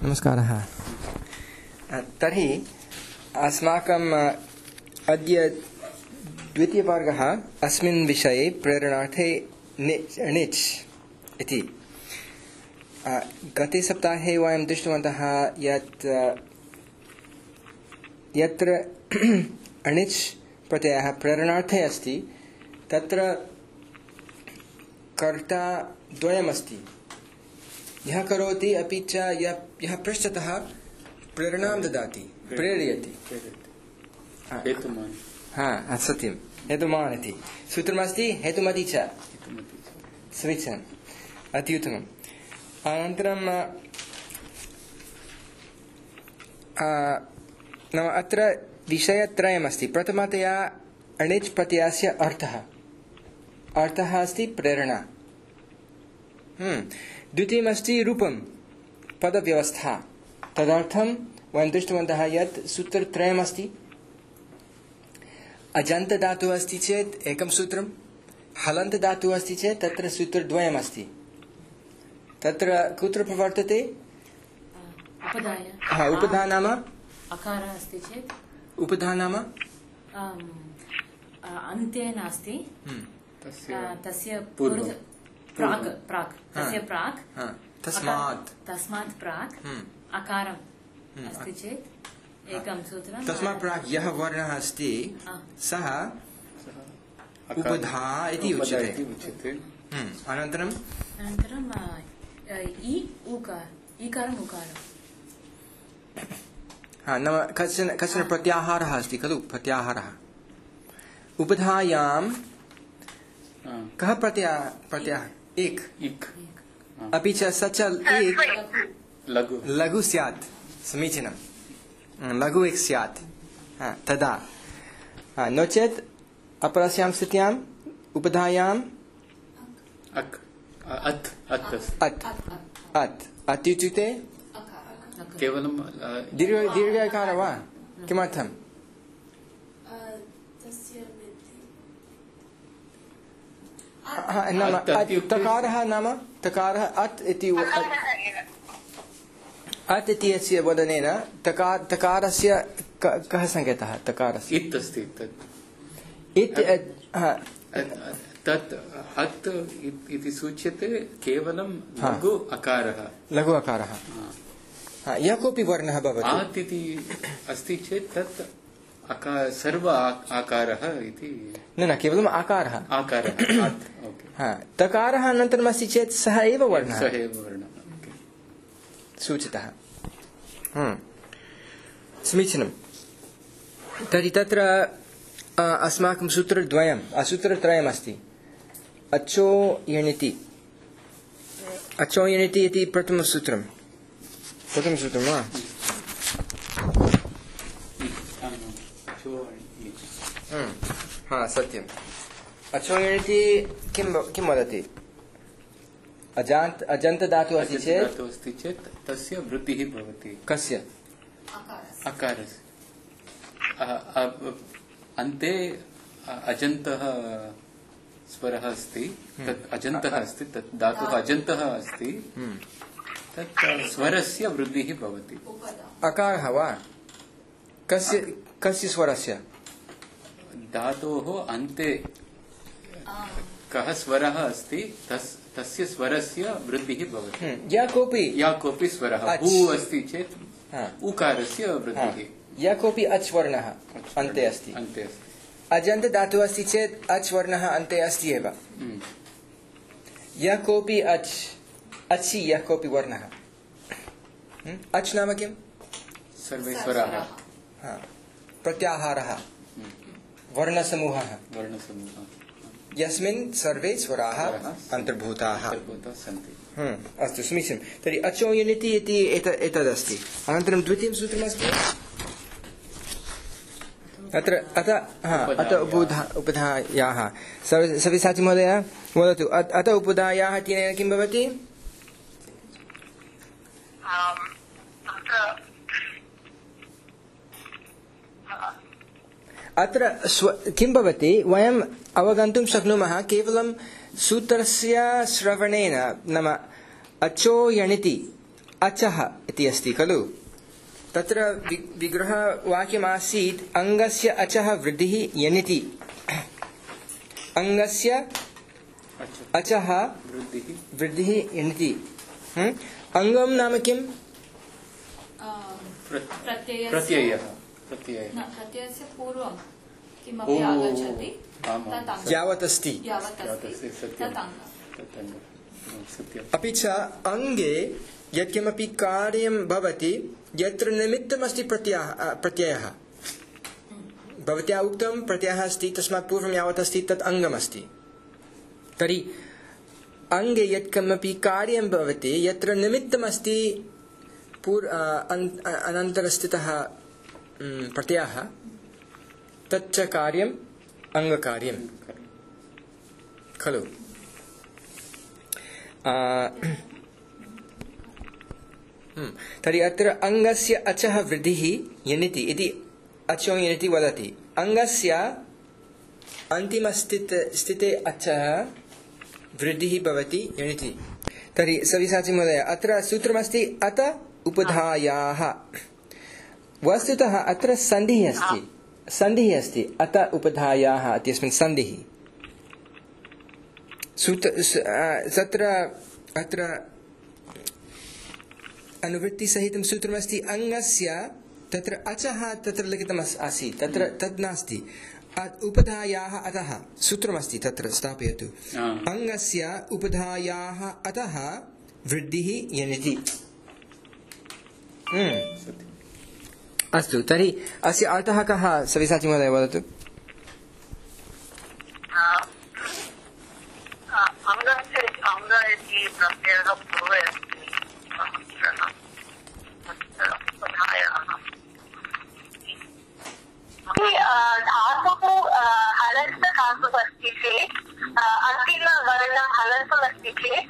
नमस्कारः। तर्हि अस्माकम् अद्य द्वितीयवर्गः अस्मिन् विषये प्रेरणार्थे णिच् इति। गते सप्ताहे वयं दृष्टवन्तः यत् यत्र णिच् प्रत्ययः प्रेरणार्थे अस्ति तत्र कर्ता द्वयमस्ति, यः करोति अपि च यः पृष्ठतः प्रेरणां ददाति, प्रेरयति। सत्यं, हेतुमान् इति सूत्रमस्ति, हेतुमति च। समीचीनम्, अति उत्तमम्। अनन्तरं नाम अत्र विषयत्रयमस्ति। प्रथमतया णिच् प्रत्ययस्य अर्थः अस्ति प्रेरणा। द्वितीयमस्ति रूपं, पदव्यवस्था। तदर्थं वयं दृष्टवन्तः यत् सूत्रत्रयमस्ति। अजन्तधातुः अस्ति चेत् एकं सूत्रं, हलन्तधातुः अस्ति चेत् तत्र सूत्रद्वयमस्ति। तत्र कुत्र प्रवर्तते? उपधा नाम अकारः अस्ति चेत्, उपधा नाम अन्ते नास्ति, तस्य पूर्व प्राक् तस्य प्राक् तस्मात् प्राक् अकारम् अस्ति चेत् एकं सूत्रं। तस्मात् प्राक् यः वर्णः अस्ति सः उपधा इति उच्यते। अनन्तरं ईकारम् उकारम्। नाम कश्चन प्रत्याहारः अस्ति खलु। प्रत्याहारः उपधायां कः प्रत्याहारः? एक। अपि च स च एक लघु स्यात्। समीचीनं, लघु एक स्यात् तदा। नो चेत् अपरस्यां स्थित्याम् उपधायाम् अत् इत्युक्ते केवलं दीर्घकार वा? किमर्थम्? तकारः नाम तकारः अत् इति अत् इत्यस्य वदनेन तकारस्य कः संकेतः? तकारस्य इत् अस्ति। तत् अत् इति सूच्यते केवलं लघु अकारः। यः कोऽपि वर्णः भवति। आत् इति अस्ति चेत् तत् सर्व आकारः इति न केवलम् आकारः। तकारः अनन्तरम् अस्ति चेत् सः एव वर्णः सूचितः। समीचीनं। तर्हि तत्र अस्माकं सूत्रत्रयमस्ति। अचो यणिति इति प्रथमसूत्रं वा? सत्यम्। अचो यणिति किं वदति? अजन्तधातुः अस्ति चेत् तस्य वृद्धिः भवति। कस्य? अकारस्य। अन्ते अजन्तः स्वरः अस्ति, तत् अजन्तः अस्ति, तत् धातुः अजन्तः अस्ति, तत् स्वरस्य वृद्धिः भवति। अकारः वा? कस्य स्वरस्य? धातोः अन्ते कः स्वरः अस्ति तस्य स्वरस्य वृद्धिः भवति। या कोऽपि स्वरः उ अस्ति चेत् उकारस्य वृद्धिः। या कोऽपि अच् वर्णः अन्ते अस्ति। अजन्त धातुः अस्ति चेत् अच् वर्णः अन्ते अस्ति एव। यः कोऽपि अचि यः कोऽपि वर्णः। अच् नाम किं? सर्वे स्वराः। प्रत्याहारः, वर्णसमूहः यस्मिन् सर्वे स्वराः अन्तर्भूताः सन्ति। अस्तु, समीचीनं। तर्हि अचो यणिति इति एतदस्ति। अनन्तरं द्वितीयं सूत्रमस्ति अत उपधायाः। सव्यसाची महोदय वदतु, अत उपधायाः इत्यनेन किं भवति? अत्र किं भवति वयम् अवगन्तुं शक्नुमः केवलं सूत्रस्य श्रवणेन। नाम अचो यणिति अचः इति अस्ति खलु तत्र विग्रहवाक्यमासीत् अङ्गस्य अचः वृद्धिः यनिति अङ्गस्य अचः वृद्धिः यनिति अङ्गं नाम किम् प्रत्ययस्य पूर्वं किमपि आगच्छति यावत् अस्ति अपि च अङ्गे यत्किमपि कार्यं भवति यत्र निमित्तमस्ति प्रत्ययः भवत्या उक्तं प्रत्ययः अस्ति तस्मात् पूर्वं यावत् अस्ति तत् अङ्गमस्ति तर्हि अङ्गे यत्किमपि कार्यं भवति यत्र निमित्तमस्ति अनन्तरस्थितः प्रत्ययः तच्च कार्यम् अङ्गकार्यं खलु तर्हि अत्र अङ्गस्य अचः वृद्धिः यनिति इति अचो यनिति वदति अङ्गस्य अन्तिमस्थिते अचः वृद्धिः भवति यनिति तर्हि सविसाचि महोदय अत्र सूत्रमस्ति अत उपधायाः वस्तुतः अत्र सन्धिः अस्ति अत उपधायाः इत्यस्मिन् सन्धिः अत्र अनुवृत्तिसहितं सूत्रमस्ति अङ्गस्य तत्र अचः तत्र लिखितम् आसीत् तत्र तद् नास्ति उपधायाः अतः सूत्रमस्ति तत्र स्थापयतु अङ्गस्य उपधायाः अतः वृद्धिः यनिति अस्तु तर्हि अस्य अर्थः कः सविसाचि महोदय वदतु धातुः हलन्तधातुः अस्ति चेत् अन्तिमवर्णं हलन्तम् अस्ति चेत्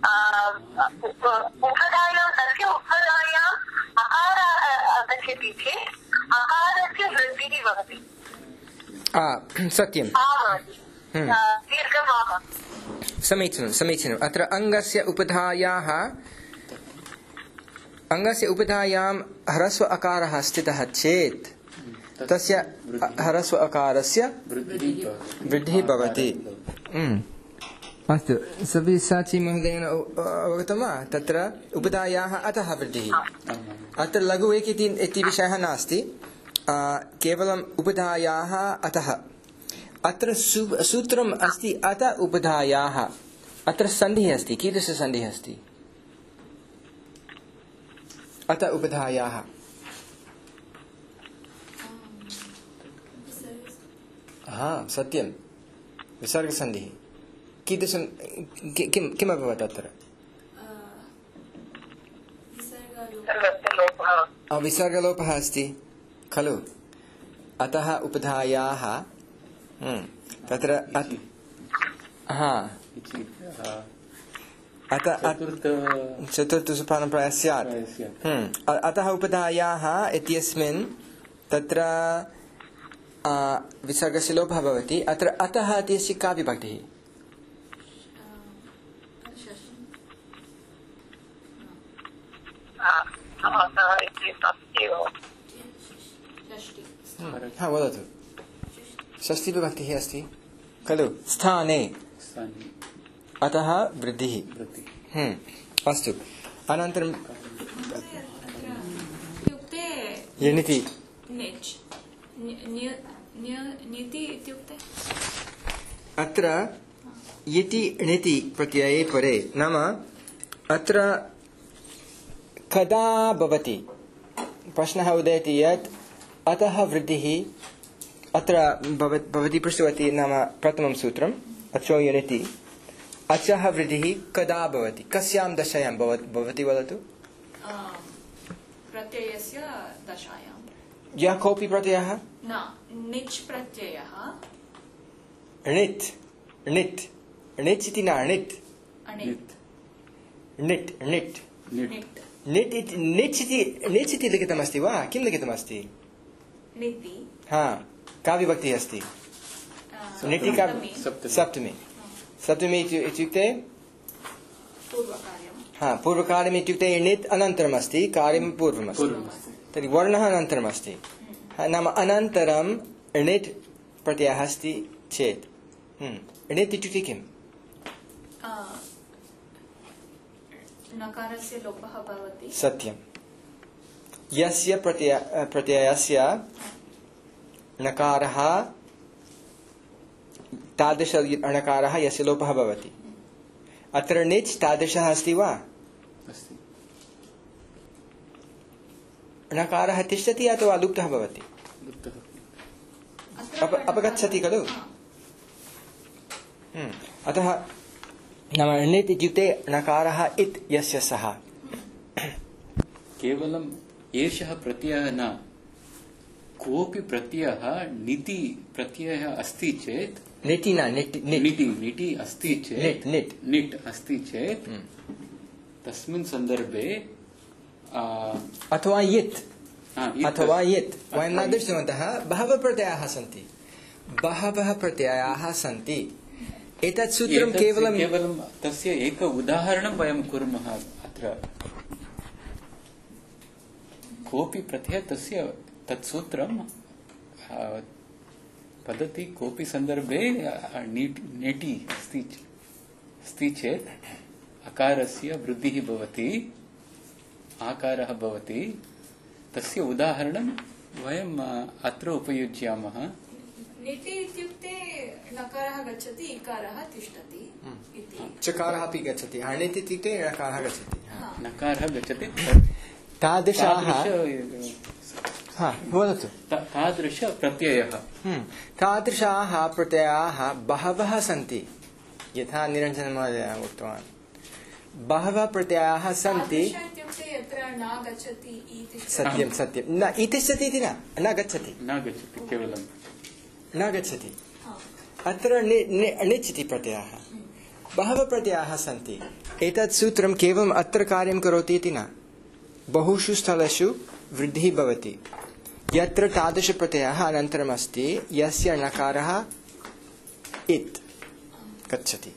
उपधायां तस्य उपधायाम् अकारः आगच्छति चेत् अकारस्य वृद्धिः भवति सत्यं दीर्घमाः समीचीनम् अत्र अङ्गस्य उपधायां ह्रस्व अकारः स्थितः चेत् तस्य ह्रस्व अकारस्य वृद्धिः भवति अस्तु सविसाचि महोदयेन अवगतं वा तत्र उपधायाः अतः वृद्धिः अत्र लघु एक इति विषयः नास्ति केवलम् उपधायाः अतः अत्र सूत्रम् अस्ति अत उपधायाः अत्र सन्धिः अस्ति कीदृशसन्धिः अस्ति अत उपधायाः सत्यं विसर्गसन्धिः कीदृशं किम् अभवत् अत्र विसर्गलोपः अस्ति खलु अतः उपधायाः तत्र चतुर्थसोपानप्रायः स्यात् अतः उपधायाः इत्यस्मिन् तत्र विसर्गस्य लोपः भवति अत्र अतः इत्यस्य का विभक्तिः वदतु षष्ठी विभक्तिः अस्ति खलु स्थाने अतः वृद्धिः अस्तु अनन्तरं यनिति अत्र यति णिति प्रत्यये परे नाम अत्र कदा भवति प्रश्नः उदेति यत् अतः वृद्धिः अत्र भवती पृष्टवती नाम प्रथमं सूत्रम् अचो यनिति अचः वृद्धिः कदा भवति कस्यां दशायां भवति वदतु प्रत्ययस्य दशायां यः कोऽपि प्रत्ययः न निच् प्रत्ययः णित् णित् णिच् इति न णित् णिट् णिट् णिच् इति लिखितमस्ति वा किं लिखितमस्ति का विभक्तिः अस्ति णिति का सप्तमी इत्युक्ते पूर्वकार्यम् इत्युक्ते णित् अनन्तरम् अस्ति, कार्यं पूर्वमस्ति, तर्हि वर्णः अनन्तरम् अस्ति। नाम अनन्तरं णित् प्रत्ययः अस्ति चेत् णित् इत्युक्ते किम्? नकारस्य लोपः भवति। सत्यं। यस्य प्रत्ययस्य नकारः तादृश णकारः यस्य लोपः भवति। अत्र णिच् तादृशः अस्ति वा? अस्ति। णकारः तिष्ठति अथवा लुप्तः भवति? अपगच्छति खलु? अतः नाम णित् इत्युक्ते णकारः इत् यस्य सः। केवलम् एषः प्रत्ययः न, कोऽपि प्रत्ययः निति प्रत्ययः अस्ति चेत्, निति न निटि अस्ति चेत्, निट् अस्ति चेत् तस्मिन् सन्दर्भे अथवा यत् वयं न दृष्टवन्तः। बहवः प्रत्ययाः सन्ति। एतत् सूत्रं केवलं तस्य एक उदाहरणं वयं कुर्मः। अत्र कोऽपि प्रत्ययः तस्य तत् सूत्रं वदति। कोऽपि सन्दर्भे नेटि अस्ति चेत् अकारस्य वृद्धिः भवति, आकारः भवति। तस्य उदाहरणं वयम् अत्र उपयुज्यामः। निटि इत्युक्ते नकारः गच्छति, इकारः तिष्ठति इति। चकारः अपि गच्छति। णित् इत्युक्ते णकारः गच्छति। नकारः गच्छति। तादृशाः प्रत्ययाः बहवः सन्ति। यथा निरञ्जनमहोदयः उक्तवान्, बहवः प्रत्ययाः सन्ति। सत्यं। न इतिष्ठति इति न गच्छति, केवलं न गच्छति। अत्र णिच् इति प्रत्ययः। बहवः प्रत्ययाः सन्ति। एतत् सूत्रं केवलम् अत्र कार्यं करोति इति न, बहुषु स्थलेषु वृद्धिः भवति। यत्र तादृशप्रत्ययः अनन्तरम् अस्ति यस्य णकारः इत् गच्छति।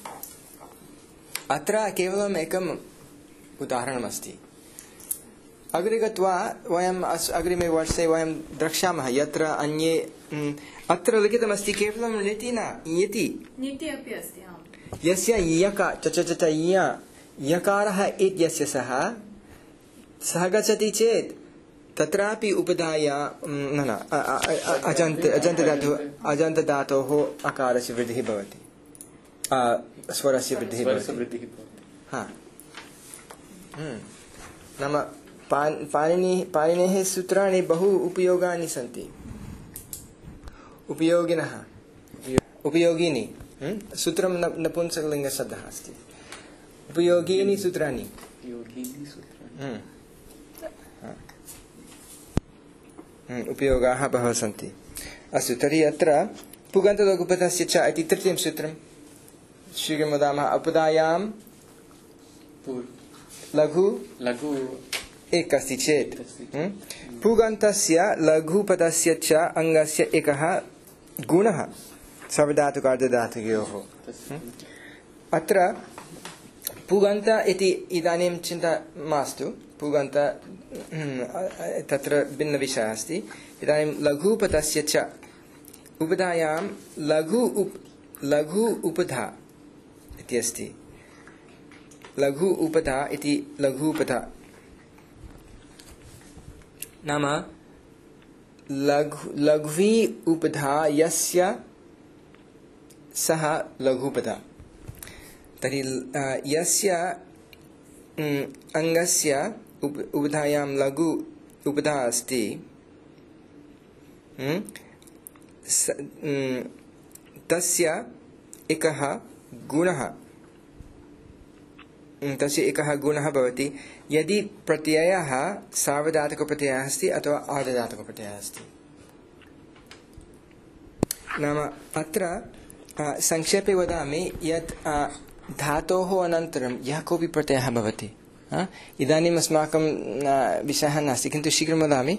अत्र केवलम् एकम् उदाहरणमस्ति। अग्रे गत्वा वयम् अग्रिमे वर्षे वयं द्रक्ष्यामः यत्र अन्ये अत्र लिखितमस्ति केवलं णिति न इति। णिति अपि अस्ति। यस्य यकारः इत् यस्य सः गच्छति चेत् तत्रापि उपधाया अजन्तधातोः अकारस्य वृद्धिः भवति, स्वरस्य वृद्धिः भवति। नाम पाणिनेः सूत्राणि बहु उपयोगानि सन्ति। उपयोगिनी सूत्रं नपुंसकलिङ्गशब्दः अस्ति। उपयोगीनि सूत्राणि। उपयोगाः बहवः सन्ति। अस्तु, तर्हि अत्र पुगन्तलघुपथस्य च इति तृतीयं सूत्रं शीघ्रं वदामः। उपधायां लघु एक अस्ति चेत् पुगन्तस्य लघुपदस्य च अङ्गस्य एकः गुणः सार्वधातुकार्धधातुकयोः। अत्र पुगन्त इति इदानीं चिन्ता मास्तु। पुगन्त तत्र भिन्नविषयः अस्ति। इदानीं लघुपदस्य च उपधायां लघु उपधा इति अस्ति। लघु उपधा इति लघुपधा नाम लघ्वी उपधा यस्य सः लघुपधा। तर्हि यस्य अङ्गस्य उपधायां लघु उपधा अस्ति तस्य एकः गुणः भवति यदि प्रत्ययः सार्वधातुकप्रत्ययः अस्ति अथवा आर्धधातुकप्रत्ययः अस्ति। नाम अत्र संक्षेपे वदामि यत् धातोः अनन्तरं यः कोऽपि प्रत्ययः भवति, इदानीम् अस्माकं विषयः नास्ति किन्तु शीघ्रं वदामि,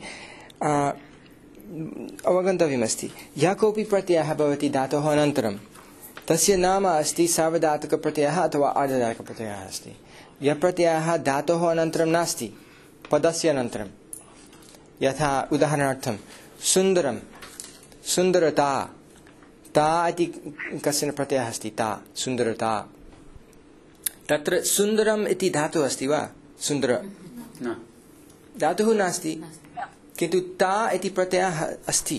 अवगन्तव्यमस्ति। यः कोऽपि प्रत्ययः भवति धातोः अनन्तरं तस्य नाम अस्ति सार्वधातुकप्रत्ययः अथवा आर्धधातुकप्रत्ययः अस्ति। यः प्रत्ययः धातोः अनन्तरं नास्ति पदस्य अनन्तरं, यथा उदाहरणार्थं सुन्दरं सुन्दरता, ता इति कश्चन प्रत्ययः अस्ति, ता सुन्दरता, तत्र सुन्दरम् इति धातुः अस्ति वा? सुन्दर धातुः नास्ति, किन्तु ता इति प्रत्ययः अस्ति।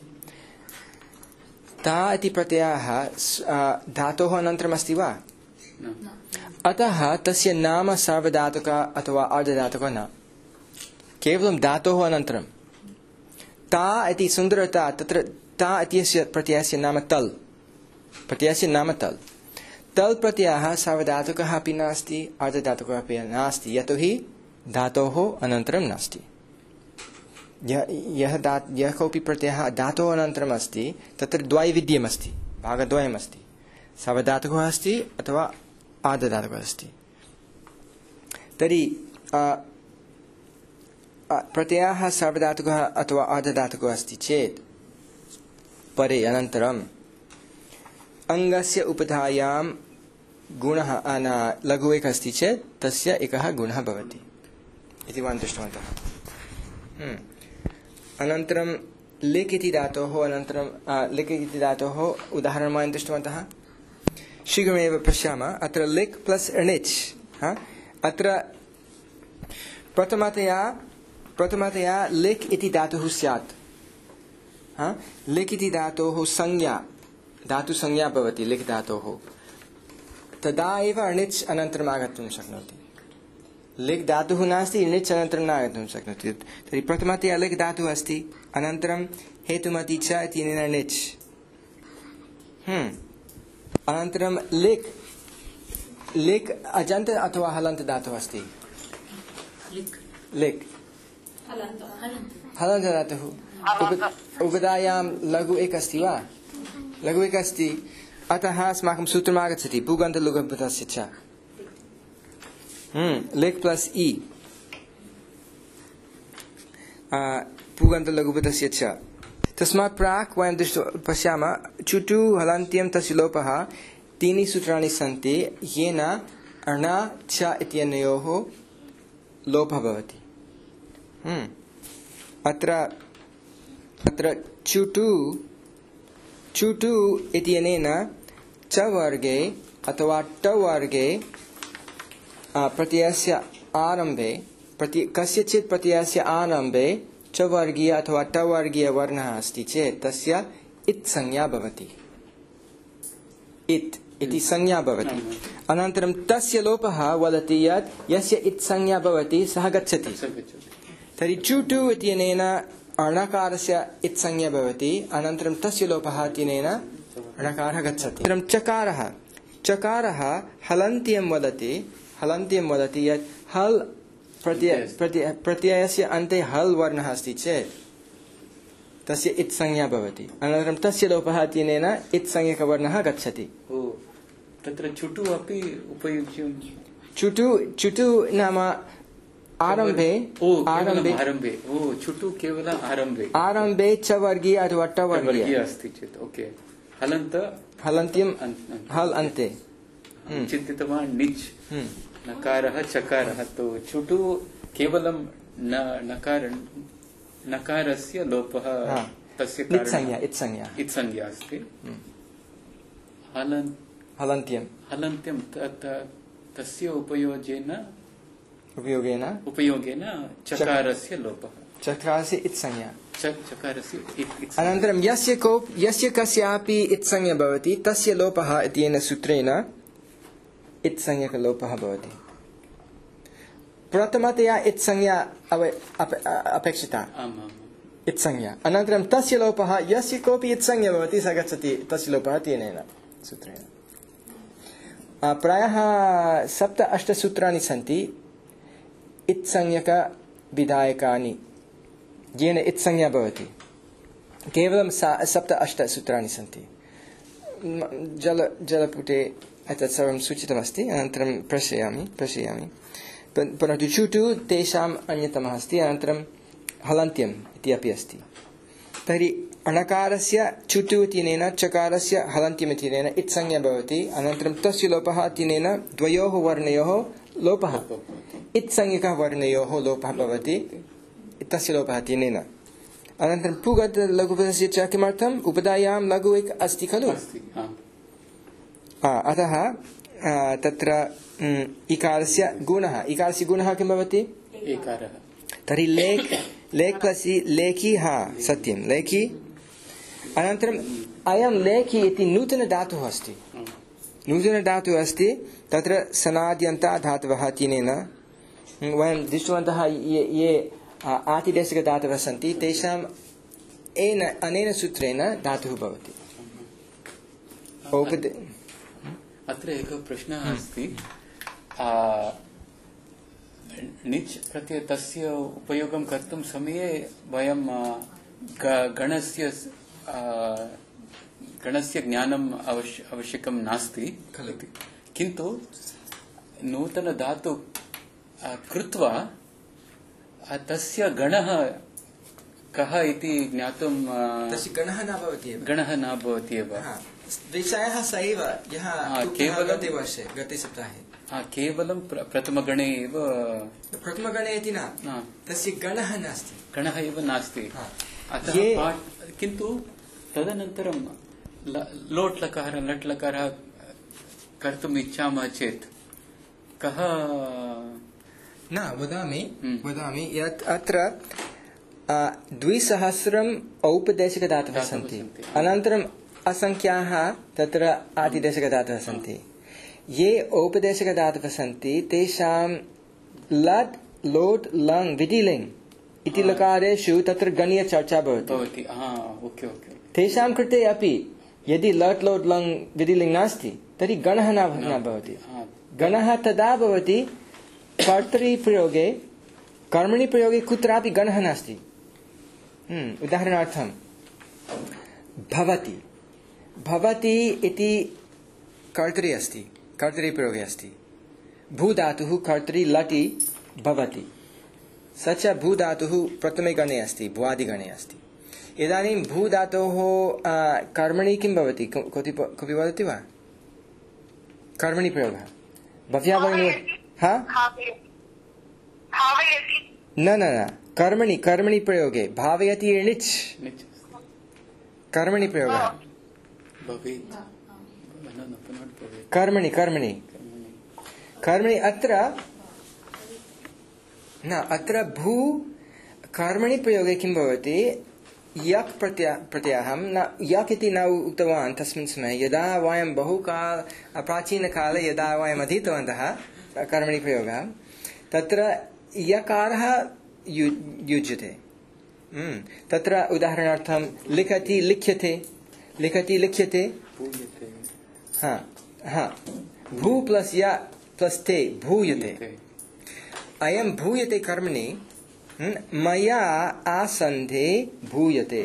ता इति प्रत्ययः धातोः अनन्तरम् अस्ति वा? अतः तस्य नाम सार्वधातुक अथवा अर्धधातुक न, केवलं धातोः अनन्तरं। ता इति सुन्दरता, तत्र ता इत्यस्य प्रत्ययस्य नाम तल्, प्रत्ययस्य नाम तल्। तल् प्रत्ययः सार्वधातुकः अपि नास्ति अर्धधातुकः अपि नास्ति, यतोहि धातोः अनन्तरं नास्ति। यः कोऽपि प्रत्ययः धातोः अनन्तरम् अस्ति तत्र द्वैविध्यमस्ति, भागद्वयमस्ति, सार्वधातुकः अस्ति अथवा आर्धधातुकः अस्ति। तर्हि प्रत्ययः सार्वधातुकः अथवा अर्धधातुकः अस्ति चेत् परे अनन्तरम् अङ्गस्य उपधायां गुणः लघु एकः अस्ति चेत् तस्य एकः गुणः भवति इति वयं दृष्टवन्तः। अनन्तरं लिक् इति धातोः उदाहरणं वयं दृष्टवन्तः। शीघ्रमेव पश्यामः। अत्र लिक् प्लस् णिच्, अत्र प्रथमतया लिक् इति धातुः स्यात्। लिक् इति धातोः संज्ञा, धातुसंज्ञा भवति लिक् धातोः, तदा एव णिच् अनन्तरम् आगन्तुं शक्नोति। लिक् धातुः नास्ति, णिच् अनन्तरं न आगन्तुं शक्नोति। तर्हि प्रथमतया लिक् धातुः अस्ति, अनन्तरं हेतुमति च इत्यनेन णिच्, अनन्तरं लिक् अजन्त अथवा हलन्त धातुः अस्ति। लिक् हलन्त धातुः, उपधायां लघु एकः अस्ति वा? लघु एकः अस्ति, अतः अस्माकं सूत्रम् आगच्छति पुगन्तलघुपतस्य च, लिक् प्लस् इ, पुगन्तलघुपतस्य च। तस्मात् प्राक् वयं पश्यामः चुटु हलन्त्यं तस्य लोपः, त्रीणि सूत्राणि सन्ति येन अण च इत्यनयोः लोपः भवति। अत्र चुटु इत्यनेन च वर्गे अथवा ट वर्गे प्रत्ययस्य आरम्भे कस्यचित् प्रत्ययस्य आरम्भे च वर्गीय अथवा ट वर्गीय वर्णः अस्ति चेत् तस्य इत् संज्ञा भवति। इत् इति संज्ञा भवति। अनन्तरं तस्य लोपः वदति यत् यस्य इत् संज्ञा भवति सः गच्छति। तर्हि चुटु इत्यनेन अणकारस्य इत् संज्ञा भवति, अनन्तरं तस्य लोपः इत्यनेन अणकारः गच्छति। अनन्तरं चकारः हलन्त्यं वदति यत् हल् प्रत्ययस्य अन्ते हल् वर्णः अस्ति चेत् तस्य इत् संज्ञा भवति, अनन्तरं तस्य लोपः इत्यनेन इत् संज्ञकवर्णः गच्छति। तत्र चुटु अपि उपयुज्यं। चुटु नाम आरम्भे चुटु केवलं आरम्भे च वर्गीय अथवा ट वर्गीय अस्ति चेत् ओके। हलन्त्यं हल् अन्ते चिन्तितवान् णिच् नकारः चकारः, तो चुटु केवलं नकारस्य लोपः, तस्य इत् संज्ञा अस्ति। हलन्त्यं तस्य उपयोगेन चकारस्य लोपः, चकारस्य इत् संज्ञा, चकारस्य इत्। अनन्तरं यस्य कस्यापि इत् संज्ञा भवति तस्य लोपः इत्यनेन सूत्रेण इत् संज्ञकलोपः भवति। प्रथमतया इत् संज्ञा अपेक्षिता, इत् संज्ञा, अनन्तरं तस्य लोपः, यस्य कोऽपि इत् संज्ञा भवति सः गच्छति, तस्य लोपः तेन सूत्रेण। प्रायः 7-8 सूत्राणि सन्ति इत् संज्ञकविधायकानि, येन इत् संज्ञा भवति। केवलं 7-8 सूत्राणि सन्ति। जलपुटे एतत् सर्वं सूचितमस्ति, अनन्तरं प्रेषयामि। परन्तु चुटु तेषाम् अन्यतमः अस्ति, अनन्तरं हलन्त्यम् इति अपि अस्ति। तर्हि अणकारस्य चुटु इत्यनेन चकारस्य हलन्त्यम् इत्यनेन इत्संज्ञा भवति अनन्तरं तस्य लोपः इत्यनेन द्वयोः वर्णयोः लोपः इत्संज्ञकः वर्णयोः लोपः भवति तस्य लोपः इत्यनेन अनन्तरं पुगत लघुपदस्य च किमर्थम् उपधायां लघु एक अस्ति खलु अतः तत्र इकारस्य गुणः किं भवति एकारः तर्हि लेख् प्लस् लेखी सत्यं लेखी अनन्तरम् अयं लेखी इति नूतनधातुः अस्ति तत्र सनाद्यन्ता धातवः तिनेन वयं दृष्टवन्तः ये आतिदेशिकधातवः सन्ति तेषाम् अनेन सूत्रेण धातुः भवति अत्र एकः प्रश्नः अस्ति निच् प्रत्यय तस्य उपयोगं कर्तुं समये वयं गणस्य ज्ञानम् आवश्यकं नास्ति किन्तु नूतनधातु कृत्वा तस्य गणः कः इति ज्ञातुं तस्य गणः न भवति एव विषयः स एव यः केवलं गते सप्ताहे केवलं प्रथमगणे एव प्रथमगणे इति न तस्य गणः नास्ति अतः किन्तु तदनन्तरं लोट् लकारः लट् लकारः कर्तुम् इच्छामः चेत् कः न वदामि यत् अत्र 200 औपदेशिकधातवः सन्ति अनन्तरम् असङ्ख्याः तत्र आतिदेशिकधातवः सन्ति ये औपदेशिकधातवः सन्ति तेषां लट् लोट् लङ् विधिलिङ् इति लकारेषु तत्र गणीयचर्चा भवति तेषां कृते अपि यदि लट् लोट् लङ् विधिलिङ् नास्ति तर्हि गणः न भवति गणः तदा भवति कर्तृप्रयोगे कर्मणि प्रयोगे कुत्रापि गणः नास्ति उदाहरणार्थं भवति इति कर्तरि अस्ति कर्तृप्रयोगे अस्ति भूधातुः कर्तरि लटि भवति स च भूधातुः प्रथमे गणे अस्ति भुवादिगणे अस्ति इदानीं भूधातोः कर्मणि किं भवति कोऽपि वदति वा कर्मणि प्रयोगः भव्यावर्णे न कर्मणि प्रयोगे भावयति णिच् कर्मणि प्रयोगः कर्मणि अत्र भू कर्मणि प्रयोगे किं भवति यक् प्रत्ययः न यक् इति न उक्तवान् तस्मिन् समये यदा वयं प्राचीनकाले यदा वयम् अधीतवन्तः कर्मणि प्रयोगः तत्र यकारः युज्यते तत्र उदाहरणार्थं लिखति लिख्यते भू प्लस् य प्लस् ते भूयते अयं भूयते कर्मणि मया आसन्धे भूयते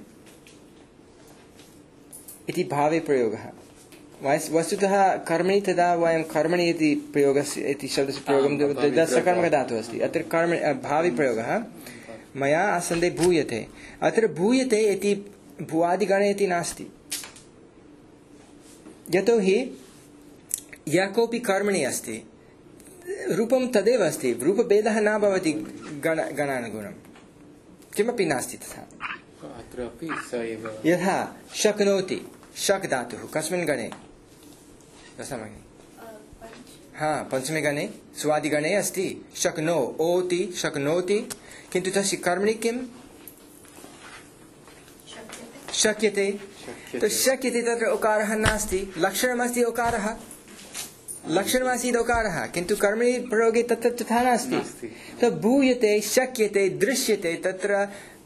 इति भावे प्रयोगः वस्तुतः कर्मणि तदा वयं कर्मणि इति प्रयोगस्य इति शब्दस्य प्रयोगं सकर्मकधातुः अस्ति अत्र कर्मणि भावे प्रयोगः मया आसन्दे भूयते अत्र भूयते इति भुवादिगणे इति नास्ति यतोहि यः कोऽपि कर्मणि अस्ति रूपं तदेव अस्ति रूपभेदः न भवति गणानुगुणं किमपि नास्ति तथा यथा शक्नोति शक् धातुः कस्मिन् गणे दशमगणे पंचमे गणे स्वादिगणे अस्ति शक्नो ओति शक्नोति किन्तु तस्य कर्मणि किं शक्यते तो शक्यते तत्र उकारः नास्ति लक्षणमस्ति उकारः लक्षणमस्ति उकारः किन्तु कर्मणि प्रयोगे तत्र तथा नास्ति तो भूयते शक्यते दृश्यते तत्र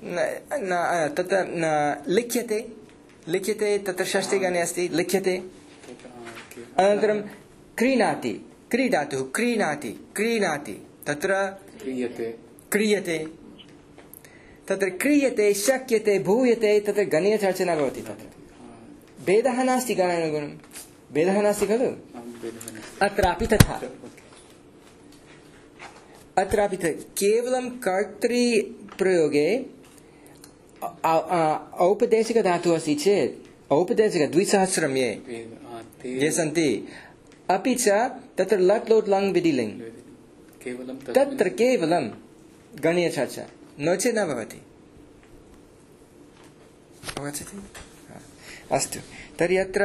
लिख्यते तत्र षष्ठे गणे अस्ति लिख्यते अनन्तरं क्रीणाति क्रीडातुः क्रीणाति तत्र क्रियते तत्र क्रियते शक्यते भूयते तत्र गणीयचर्चा न भवति तत्र भेदः नास्ति गणानुगुणं भेदः नास्ति खलु अत्रापि तथा केवलं कर्तृप्रयोगे औपदेशिकधातुः अस्ति चेत् औपदेशिक 200 ये सन्ति अपि च तत्र लट् लोट् लङ् विधिलिङ् केवलं तत्र केवलं गणीयचर्चा नो चेत् न भवति अवगच्छति अस्तु तर्हि अत्र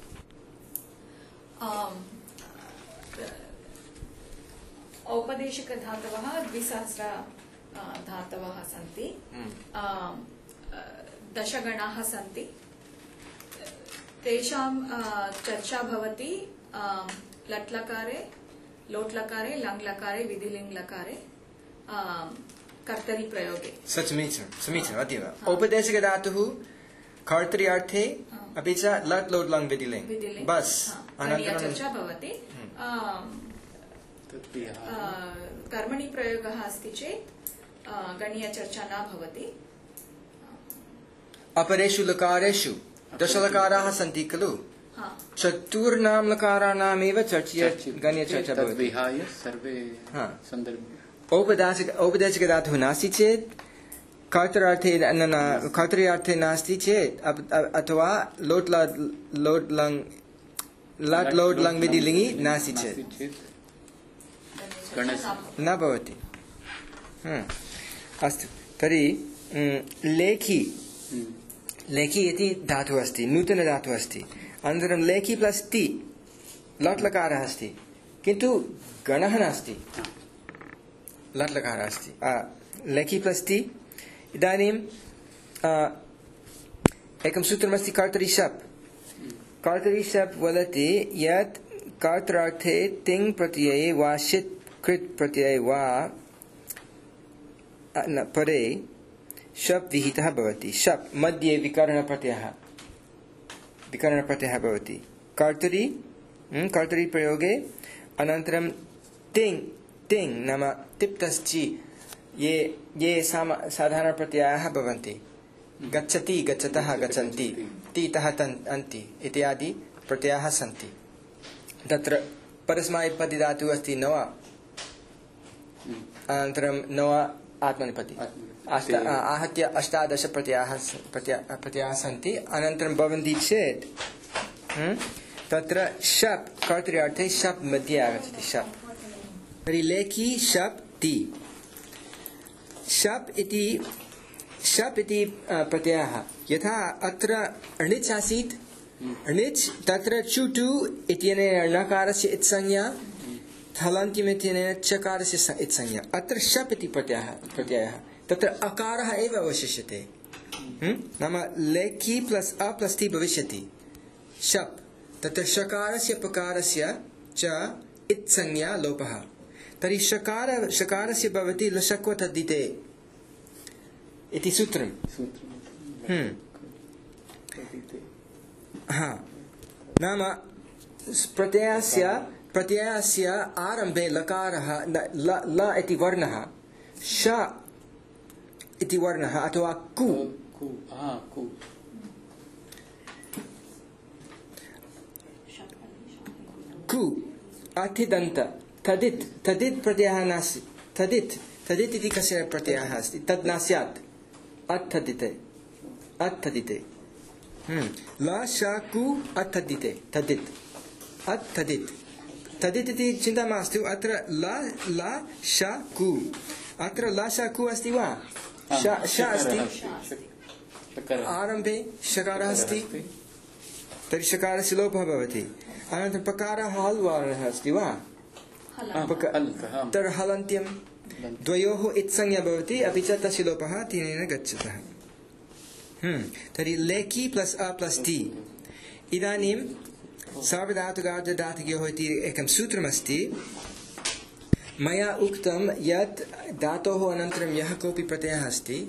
औपदेशिकधातवः 200 धातवः सन्ति 10 गणाः सन्ति तेषां चर्चा भवति लट् लकारे लोट् लकारे लङ् लकारे विधिलिङ् लकारे कर्तरि प्रयोगे समीचीनम् अतीव औपदेशिकधातुः कर्तरि अर्थे अपि च लट् लोट् लङ् विधिलिङ् बस् चर्चा भवति कर्मणि प्रयोगः अस्ति चेत् गणीयचर्चा न भवति अपरेषु लकारेषु 10 लकाराः सन्ति खलु चतुर्णां लकाराणामेव गणीयचर्चा भवति विहाय सर्वे सन्दर्भे औपदेशिकधातुः नास्ति चेत् कर्तर्यार्थे नास्ति चेत् अथवा लोट् लोट् लङ् विधिलिङि नास्ति चेत् न भवति अस्तु तर्हि लेखी इति धातुः अस्ति नूतनधातुः अस्ति अनन्तरं लेखी प्लस् ति लट् लकारः अस्ति किन्तु गणः नास्ति लट् लकारः अस्ति लेखी प्लस् ति इदानीं एकं सूत्रमस्ति कर्तरि शप् वदति यत् कर्तरार्थे तिङ् प्रत्यये वा षित् कृत् प्रत्यये वा परे शप् विहितः भवति शप् मध्ये विकरणप्रत्ययः भवति कर्तरि प्रयोगे अनन्तरं तिङ् नाम तिप्तश्चि ये साधारणप्रत्ययाः भवन्ति गच्छति गच्छतः गच्छन्ति तितः अन्ति इत्यादि प्रत्ययाः सन्ति तत्र परस्मैपदिधातुः अस्ति नव अनन्तरं नव आत्मनेपदी आहत्य 18 प्रत्ययाः सन्ति अनन्तरं भवन्ति चेत् तत्र शप् कर्तर्यार्थे शप् मध्ये आगच्छति शप् तर्हि लेखी शप् ति शप् इति प्रत्ययः यथा अत्र णिच् आसीत् णिच् तत्र चुटु इत्यनेन णकारस्य इत्संज्ञा हलन्त्यम् इत्यनेन चकारस्य इत्संज्ञा अत्र शप् इति प्रत्ययः तत्र अकारः एव अवशिष्यते नाम लेखी प्लस् अ प्लस् ति भविष्यति शप् तत्र शकारस्य पकारस्य च इत्संज्ञा लोपः तर्हि शकारस्य भवति लशक्व तद्धिते इति सूत्रम् नाम प्रत्ययस्य आरम्भे लकारः ल इति वर्णः श इति वर्णः अथवा कु अथिदन्त तदित् प्रत्ययः नास्ति तदित् इति कस्य प्रत्ययः अस्ति तद् न स्यात् अत्थदिते ल श कु अत्थदिते तदित् इति चिन्ता मास्तु अत्र ल श कु अत्र ल श कु अस्ति वा श अस्ति आरम्भे शकारः अस्ति तर्हि शकारस्य लोपः भवति अनन्तरं पकारः हल् वर्णः अस्ति वा तर्हि हलन्त्यं द्वयोः इत्संज्ञा भवति अपि च तस्य लोपः तिनेन गच्छतः तर्हि लेखी प्लस् अ प्लस् ति इदानीं सार्वधातुकार्धधातुकयोः इति एकं सूत्रमस्ति मया उक्तं यत् धातोः अनन्तरं यः कोऽपि प्रत्ययः अस्ति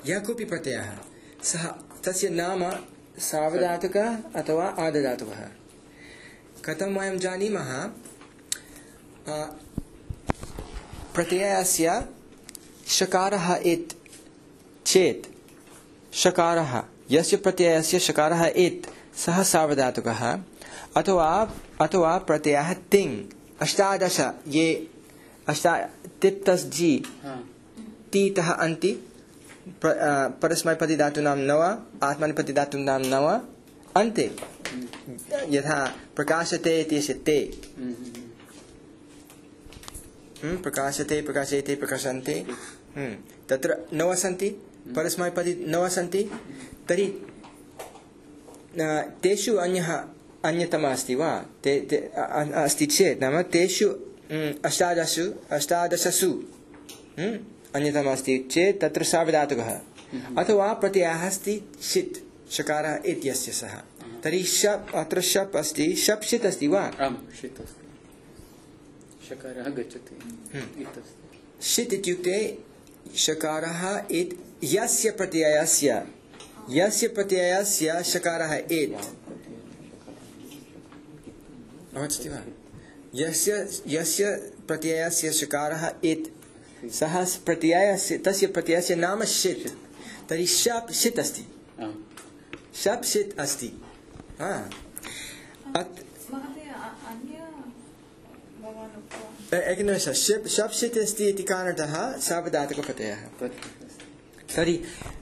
सः तस्य नाम सार्वधातुकः अथवा आर्धधातुकः कथं वयं जानीमः प्रत्ययस्य शकारः इत् चेत् यस्य प्रत्ययस्य शकारः इत् सः सार्वधातुकः अथवा प्रत्ययः तिङ् 18 ये तिप्तस् जी तीतः अन्ति परस्मैपदी धातूनां नव आत्मनेपदी धातूनां नव अन्ते यथा प्रकाशते इत्यस्य ते प्रकाशते प्रकाशयते प्रकाशन्ते तत्र नव सन्ति परस्मैपदी नव सन्ति तर्हि तेषु अन्यतमः अस्ति वा अस्ति चेत् नाम तेषु अष्टादशसु अन्यतमः अस्ति चेत् तत्र सार्वधातुकः अथवा प्रत्ययः अस्ति षित् शकारः इत्यस्य सः तर्हि शप् अत्र शप् अस्ति शप् षित् अस्ति वा आम् षित् अस्ति शकारः गच्छति षित् इत्युक्ते शकारः एत् यस्य प्रत्ययस्य शकारः एत् अवगच्छति वा यस्य प्रत्ययस्य शकारः एत् सः प्रत्ययस्य तस्य प्रत्ययस्य नाम षित् तर्हि शप् षित् अस्ति शप् षित् अस्ति एकनिमेषः शप् षित् अस्ति इति कारणतः सार्वधातुकप्रत्ययः तर्हि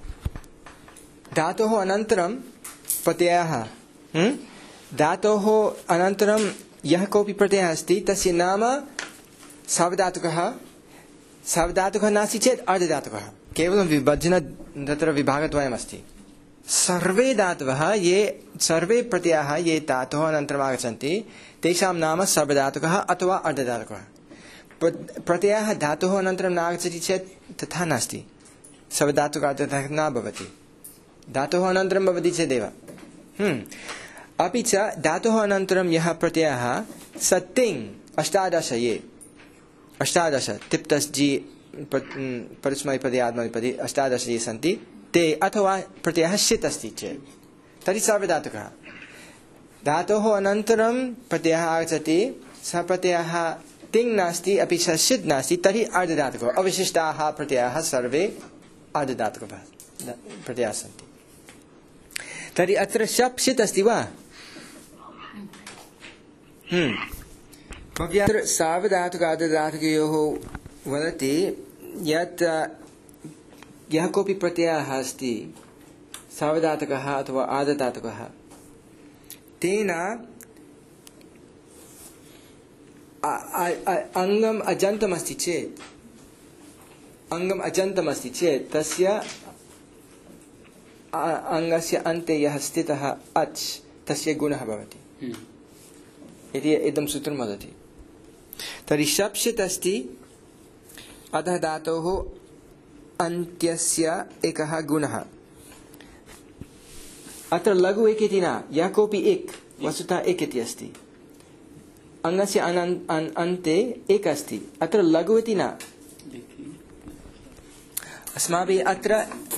धातोः अनन्तरं प्रत्ययः धातोः अनन्तरं यः कोऽपि प्रत्ययः अस्ति तस्य नाम सार्वधातुकः नास्ति चेत् अर्धधातुकः केवलं विभजन तत्र विभागद्वयमस्ति सर्वे धातवः सर्वे प्रत्ययाः ये धातोः अनन्तरम् आगच्छन्ति तेषां नाम सार्वधातुकः अथवा अर्धधातुकः प्रत्ययः धातोः अनन्तरं न आगच्छति चेत् तथा नास्ति सार्वधातुकः अर्धधातुकः न भवति धातोः अनन्तरं भवति चेदेव अपि च धातोः अनन्तरं यः प्रत्ययः स तिङ् अष्टादश तिप्तस् जी परस्मैपदी आत्मनेपदी अष्टादश ये सन्ति ते अथवा प्रत्ययः षित् अस्ति चेत् तर्हि सार्वधातुकः धातोः अनन्तरं प्रत्ययः आगच्छति सः प्रत्ययः तिङ् नास्ति अपि च षित् नास्ति तर्हि अर्धधातुकः अवशिष्टाः प्रत्ययाः सर्वे अर्धधातुकः प्रत्ययाः सन्ति तर्हि अत्र शप् षित् अस्ति वा अत्र सार्वधातुकार्धधातुकयोः वदति यत् यः कोऽपि प्रत्ययः अस्ति सार्वधातुकः अथवा आर्धधातुकः तेन अङ्गम् अजन्तमस्ति चेत् तस्य अङ्गस्य अन्ते यः स्थितः अच् तस्य गुणः भवति इति इदं सूत्रं वदति तर्हि शप् षित् अस्ति अतः धातोः अन्त्यस्य एकः गुणः अत्र लघु एक इति न यः कोऽपि एक वस्तुतः एक इति अस्ति अङ्गस्य अन्ते एक अस्ति अत्र लघु इति न अस्माभिः अत्र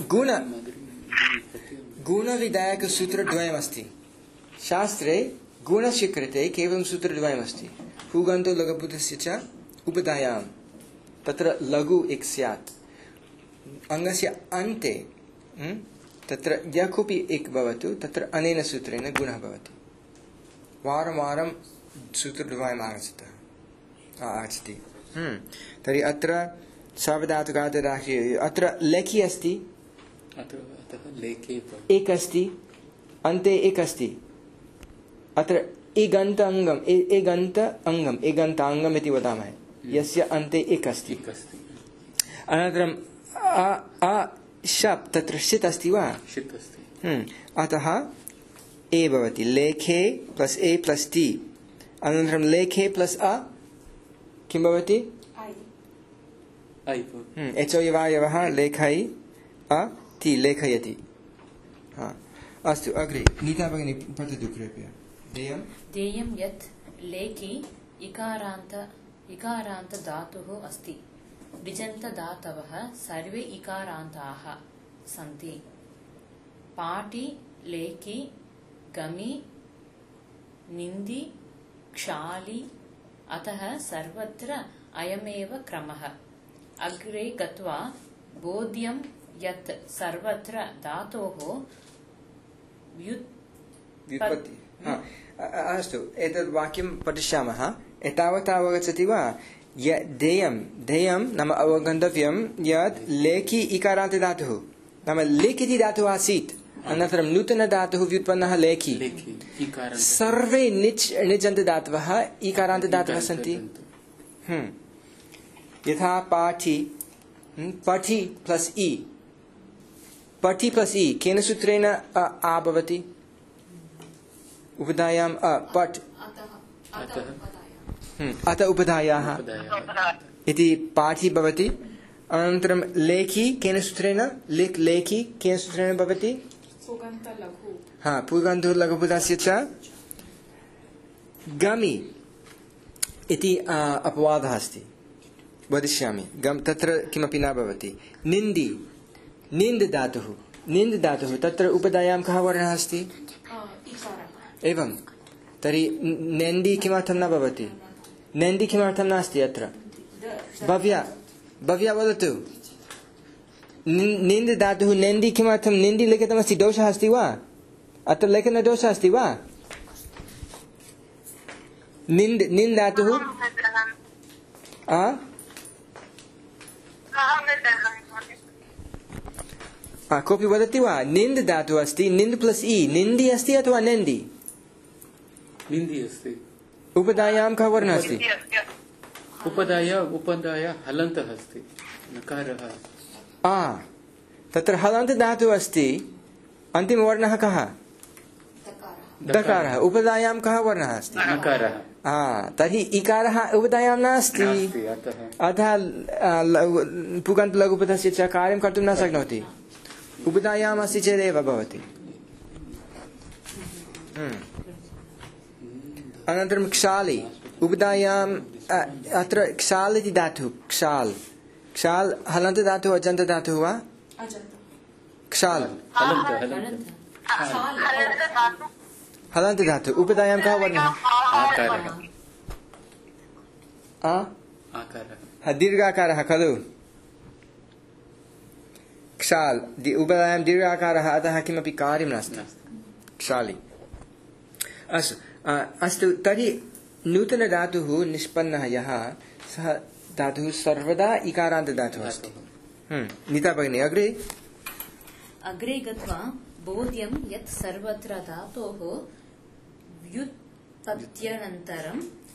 गुणविधायकसूत्रद्वयमस्ति शास्त्रे गुणस्य कृते केवलं सूत्रद्वयमस्ति हुगन्तो लघुभूतस्य च उपधायां तत्र लघु एक स्यात् अङ्गस्य अन्ते तत्र यः कोऽपि एक भवतु तत्र अनेन सूत्रेण गुणः भवति वारं वारं सूत्रद्वयम् आगच्छति तर्हि अत्र सार्वधातुकार्धधातुकयोः अत्र लेखी अस्ति एक अस्ति अन्ते एक अस्ति अत्र एगन्ताङ्गम् इति वदामः यस्य अन्ते एक अस्ति अनन्तरं शप् तत्र षित् अस्ति वा अतः ए भवति लेखे प्लस् ए प्लस् टी अनन्तरं लेखे प्लस् अ किं भवति एचोयवायवः लेखै अ ति लेखयति अस्तु अग्रे नीता भगिनी पठतु कृपया देयं यत् लेखि इकारान्त धातुः अस्ति डिजन्तदातवः सर्वे इकारान्ताः सन्ति पाटि लेखि गमि निन्दि क्षालि अतः सर्वत्र अयमेव क्रमः अग्रे गत्वा बोध्यं यत् सर्वत्र धातोः अस्तु एतद् वाक्यं पठिष्यामः एतावता अवगच्छति वा ध्येयं नाम अवगन्तव्यं यत् लेखि इकारान्तधातुः नाम लिक् इति धातुः आसीत् अनन्तरं नूतनधातुः व्युत्पन्नः लेखि सर्वे निजन्तदातवः इकारान्तदातवः सन्ति यथा पाठि पठि प्लस इ पठि प्लस इ केन सूत्रेण आ भवति उपधायाम् पठ अत उपधायाः इति पाठि भवति अनन्तरं लेखि केन सूत्रेण लेखि केन सूत्रेण भवति पुगन्धु लघुपदस्य च गमि इति अपवादः अस्ति वदिष्यामि तत्र किमपि न भवति निन्द् धातुः तत्र उपधायां कः वर्णः अस्ति एवं तर्हि नेन्दि किमर्थं न भवति नेन्दि किमर्थं नास्ति अत्र भव्या वदतु निन्द् धातुः नेन्दि किमर्थं निन्दि लिखितमस्ति दोषः अस्ति वा अत्र लेखनदोषः अस्ति वा निन्द् धातुः कोऽपि वदति वा निन्द् धातुः अस्ति निन्द् प्लस् इ निन्दि अस्ति अथवा नेन्दि निन्दि अस्ति उपधायां कः वर्णः अस्ति उपधाय हलन्तः अस्ति नकारः तत्र हलन्त धातुः अस्ति अन्तिमवर्णः कः दकारः उपधायां कः वर्णः अस्ति नकारः तर्हि इकारः उपधायां नास्ति अतः पुगन्त लघुपदस्य च कार्यं कर्तुं न शक्नोति उपधायाम् अस्ति चेदेव भवति अनन्तरं क्षालि उपधायाम् अत्र क्षाल् इति धातुः क्षाल् हलन्त धातुः अजन्त धातुः वा क्षाल् हलन्त धातुः उपधायां कः वर्णः दीर्घाकारः खलु क्षाल् उपधायां दीर्घाकारः अतः किमपि कार्यं नास्ति क्षालि अस्तु तर्हि नूतनधातुः निष्पन्नः यः सः धातुः सर्वदा इकारान्तधातुः अस्ति नीता भगिनी अग्रे गत्वा बोध्यं यत् सर्वत्र धातोः व्युत्पत्त्यनन्तरं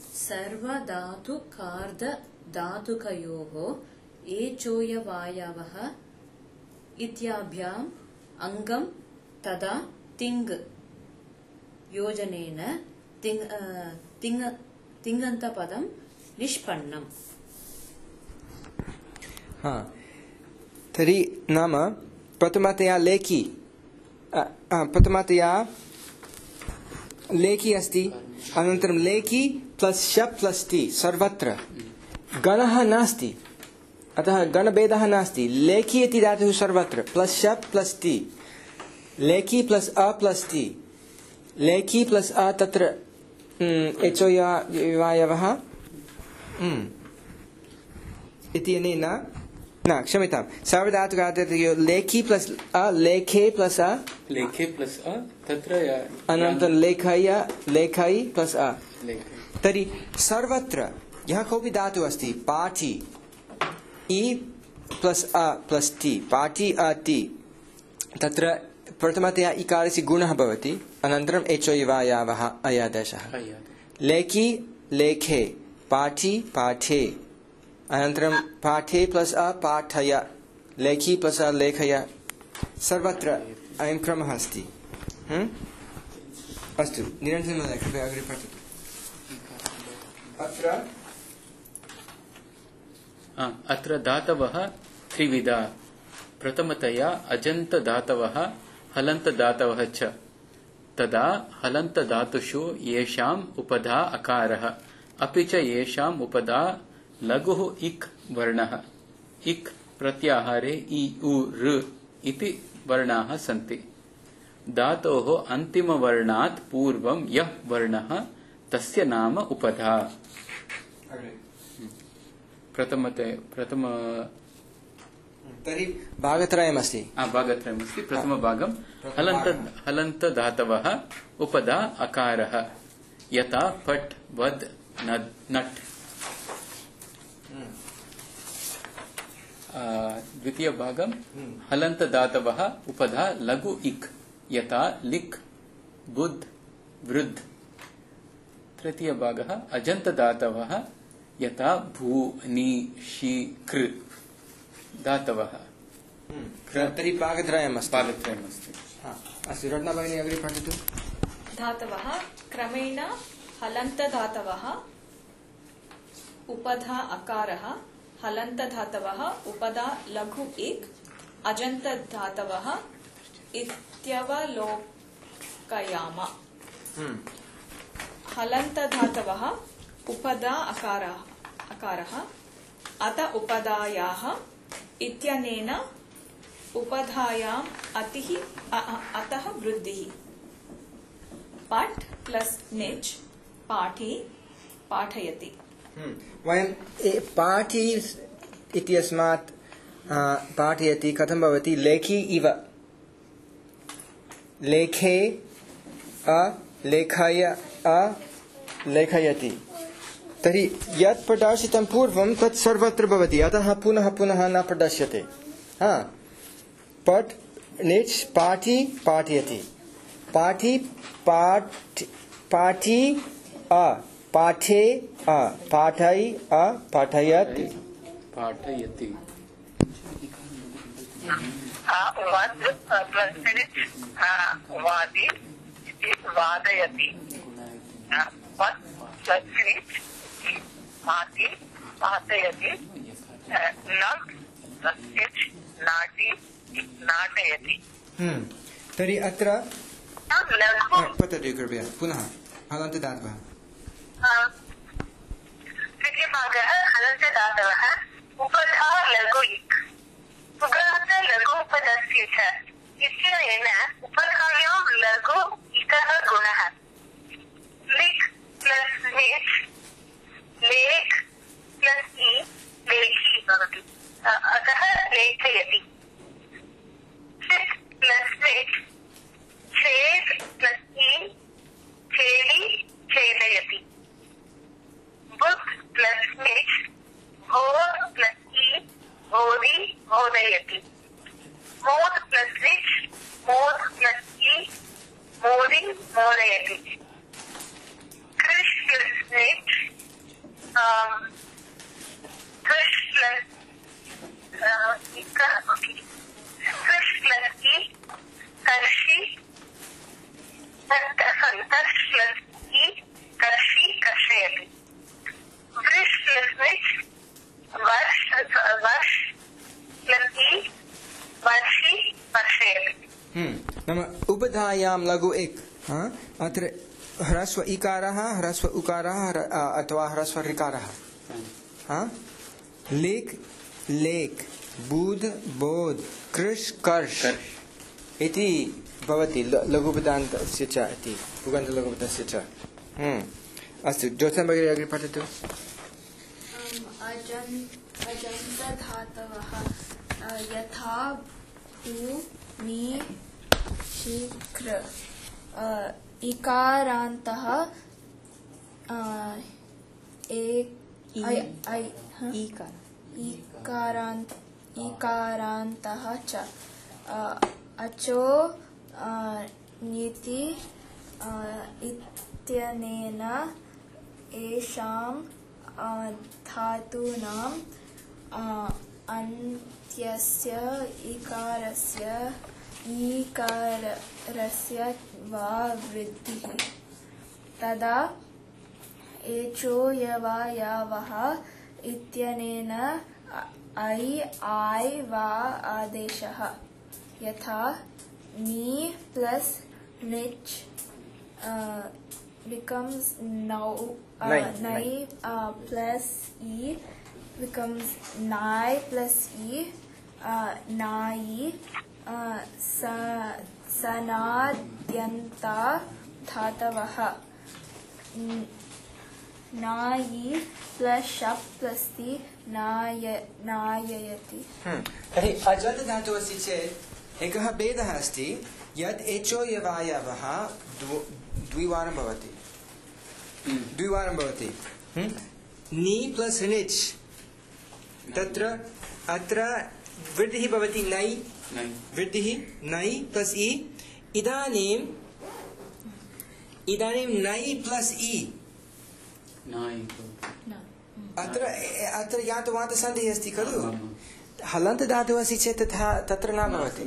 सर्वधातुकार्धधातुकयोः एचोयवायवः इत्याभ्याम् अङ्गं तदा तिङ् योजनेन तिङन्तपदं निष्पन्नम् तर्हि नाम प्रथमतया लेखि अस्ति अनन्तरं लेखि प्लस् शप् प्लस् ति सर्वत्र गणः नास्ति अतः गणभेदः नास्ति लेखि इति धातुः सर्वत्र प्लस् शप् प्लस् ति लेखि प्लस् अ प्लस् ति लेखि प्लस् अ तत्र एचोयवायवः इत्यनेन न क्षम्यतां सार्वधातुकार्धधातुकयोः लेखि प्लस् अ लेखे प्लस् अ तत्र अनन्तरं लेखै प्लस् अ तर्हि सर्वत्र यः कोऽपि धातुः अस्ति पाठि इ प्लस् अ प्लस् ति पाठि अ ति तत्र प्रथमतया इकारस्य गुणः भवति अनन्तरम् एचोयवायावः अयादेशः लेखि लेखे पाठि पाठे अनन्तरं पाठे प्लस् अ पाठय लेखि प्लस् अ लेखय सर्वत्र अयं क्रमः अस्ति अस्तु निरञ्जन महोदय कृपया अग्रे पठतु अत्र धातवः त्रिविधा प्रथमतया अजन्तधातवः हलन्तधातवः च तदा हलन्तधातुषु येषाम् उपधा अकारः अपि च येषाम् उपधा लघुः इक् वर्णः इक् प्रत्याहारे इ उ ऋ इति वर्णाः सन्ति धातोः अन्तिमवर्णात् पूर्वं यः वर्णः तस्य नाम उपधा तर्हि भागत्रयमस्ति भागत्रयमस्ति प्रथमभागं हलन्तधातवः उपधा अकारः यथा पट् वद् नट् द्वितीयभागं हलन्तदातवः उपधा लघु इक् यथा लिक् बुद् वृद्ध। तृतीयभागः अजन्तदातवः यथा भू नि षि कृ धातवः। तर्हि पाकत्रयमस्ति। पाकत्रयमस्ति। अस्तु, रत्ना भगिनी अग्रे पठतु। धातवः क्रमेण हलन्तधातवः उपधा अकारः, हलन्तधातवः उपधा लघु इक्, अजन्तधातवः इत्यवलोकयाम। हलन्तधातवः उपधा अकारः अत उपधायाः इत्यनेन उपधायाम् अतः वृद्धिः। पट् प्लस् निच् पाठी पाठयति। वयं पाठी इत्यस्मात् पाठयति कथं भवति? लेखी इव, लेखे लेखय लेखयति। तर्हि यत् प्रदर्शितं पूर्वं तत् सर्वत्र भवति, अतः पुनः पुनः न प्रदर्श्यते। पट् निच् पाठी पाठयति, पाठी पाठी पाठे पाठै पाठयति पाठयति। वद् प्लस् निच् वादि वादयति। वद् प्लस् निच् माति पातयति। नग् प्लस् निच् नाटि नाटयति। तर्हि अत्र पठतु कृपया पुनः हलन्तदातवः। तृतीयभागः हलन्तदातवः उपधा लघु इक् उगात् लघु उपधस्य च इत्यनेन उपधायां लघु इकः गुणः। लिक् प्लस् निच् लेक् प्लस् इ लेखी भवति, अतः लेखयति। चित् प्लस् निच् छेद् प्लस् इ छेदि छेदयति। बुद् प्लस् निच् भोद् प्लस् इ भोदि भोदयति। मोद् प्लस् निच् मोद् प्लस् इ मोदि मोदयति। कृष् प्लस् निच् कृष् प्लस् कृष् प्लस् इ कर्षि कर्ष प्लस् इ कर्षि कर्षयति। वृष् प्लस् निच् वर्ष प्लस् इ वर्षि वर्षयति। नाम उपधायां लघु इक्, अत्र ह्रस्व इकारः, ह्रस्व उकारः अथवा ह्रस्व ऋकारः। लेक् लेक्, बुद् बोध्, कृष् कर्ष इति भवति लघुपदान्तस्य च इति उगन्तलघुपदस्य च। अस्तु, ज्योत्स्ना भगिनी अग्रे पठतु। अजन्तधातवः यथा भू नि षि कृ इकारान्तः इकारान्तः च अचो नीति इत्यनेन एषां धातूनां अन्त्यस्य इकारस्य वा वृद्धिः। तदा एचो यवायावः इत्यनेन ऐ आय् वा आदेशः। यथा नि प्लस निच becomes nai plus e becomes nai plus e nai sanadyanta dhatavah नायि प्लस शप् प्लस ति नाययति। तर्हि अजन्त धातुः अस्ति चेत् एकः भेदः अस्ति यत् एचो यवायवः द्विवारं भवति। नि प्लस निच् तत्र अत्र वृद्धिः भवति नै नै वृद्धिः नै प्लस् इ इदानीं नै प्लस् इ नाय अत्र यातवान्तसन्धिः अस्ति खलु हलन्तधातुः अस्ति चेत् तत्र न भवति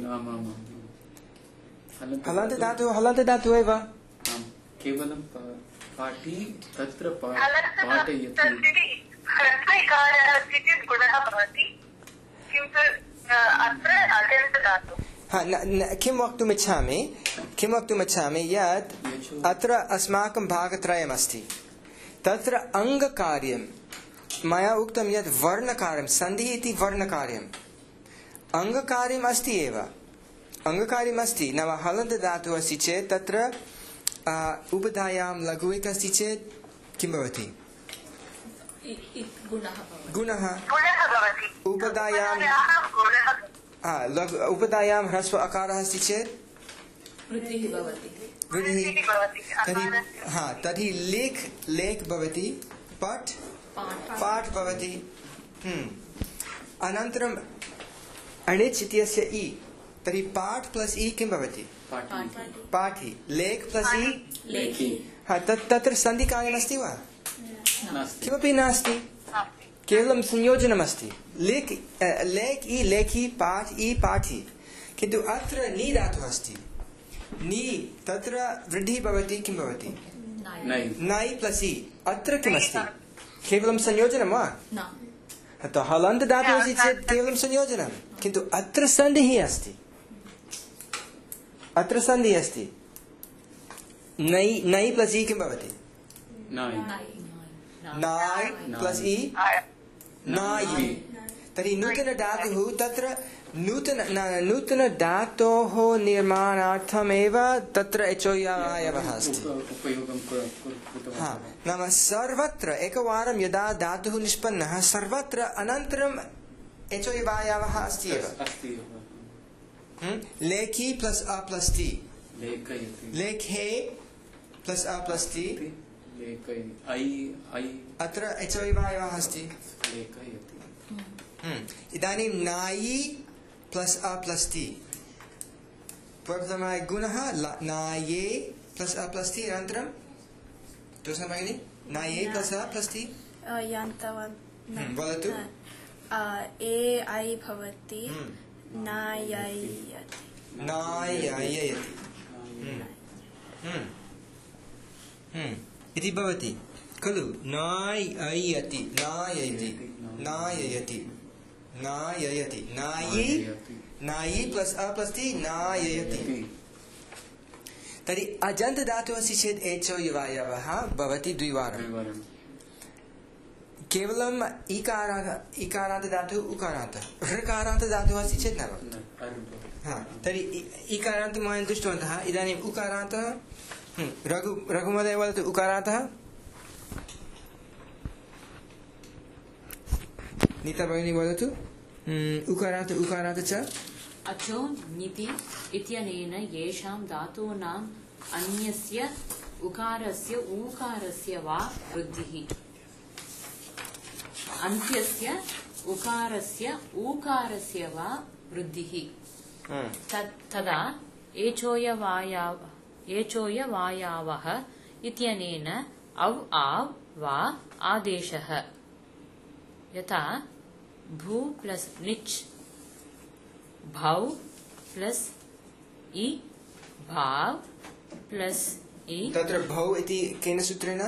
हलन्तधातुः एव केवलं पाठी तत्र पाठयति ह्रस्वैकारः अस्ति चेत् गुणः भवति किन्तु अत्र अजन्तधातुः किं वक्तुमिच्छामि यत् अत्र अस्माकं भागत्रयमस्ति तत्र अङ्गकार्यं मया उक्तं यत् वर्णकार्यं सन्धिः इति वर्णकार्यम् अङ्गकार्यम् अस्ति एव अङ्गकार्यमस्ति नाम हलन्तधातुः अस्ति चेत् तत्र उपधायां लघु एकः अस्ति चेत् किं भवति गुणः भवति उपधायां ह्रस्व अकारः अस्ति चेत् वृद्धिः भवति वृद्धिः तर्हि लेख् भवति पठ् पाठ भवति अनन्तरम् अणिच् इत्यस्य इ तर्हि पाठ प्लस् इ किं भवति पाठी लेख् प्लस् इ लेखि तत्र सन्धिकार्यमस्ति वा किमपि नास्ति केवलं संयोजनमस्ति लेख् इ लेखि पाठ इ पाठी किन्तु अत्र नी धातुः अस्ति नी तत्र वृद्धिः भवति किं भवति नै प्लस् इ अत्र किमस्ति केवलं संयोजनं वा हलन्तधातुः अस्ति चेत् केवलं संयोजनं किन्तु अत्र सन्धिः अस्ति नै प्लस् इ किं भवति नाय प्लस् इ नायि तर्हि नूतनधातुः तत्र नूतनधातोः निर्माणार्थमेव तत्र एचोयवायवः अस्ति नाम सर्वत्र एकवारं यदा धातुः निष्पन्नः सर्वत्र अनन्तरम् एचोयवायवः अस्ति एव लेखि प्लस् अ प्लस् ति लेखे प्लस् अ प्लस् ति अत्र एचोयवायवः अस्ति इदानीं नायि प्लस् अ प्लस् ति प्रथमः गुणः नाये प्लस् अ प्लस् ति अनन्तरं तुष्णा भगिनी नाये प्लस् अ प्लस् ति वदतु ए ऐ भवति नाययति इति भवति खलु नाययति नायि प्लस् अ प्लस् ति नाययति तर्हि अजन्तधातुः अस्ति चेत् एचोयवायवः भवति द्विवारं केवलम् इकारान्त धातुः उकारान्त ऋकारान्त धातुः अस्ति चेत् न भवति तर्हि इकारान्त वयं दृष्टवन्तः इदानीम् उकारान्तः रघुमहोदय वदतु उकारान्तः नीता भगिनी वदतु उकारान्त च अचो नीति इत्यनेन येषां धातूनाम् अन्यस्य उकारस्य ऊकारस्य वा वृद्धिः अन्त्यस्य उकारस्य ऊकारस्य वा वृद्धिः तदा एचोयवायावः इत्यनेन अव् आव् वा आदेशः यथा भू प्लस निच् भौ प्लस इ भाव प्लस इ तत्र भौ इति केन सूत्रेण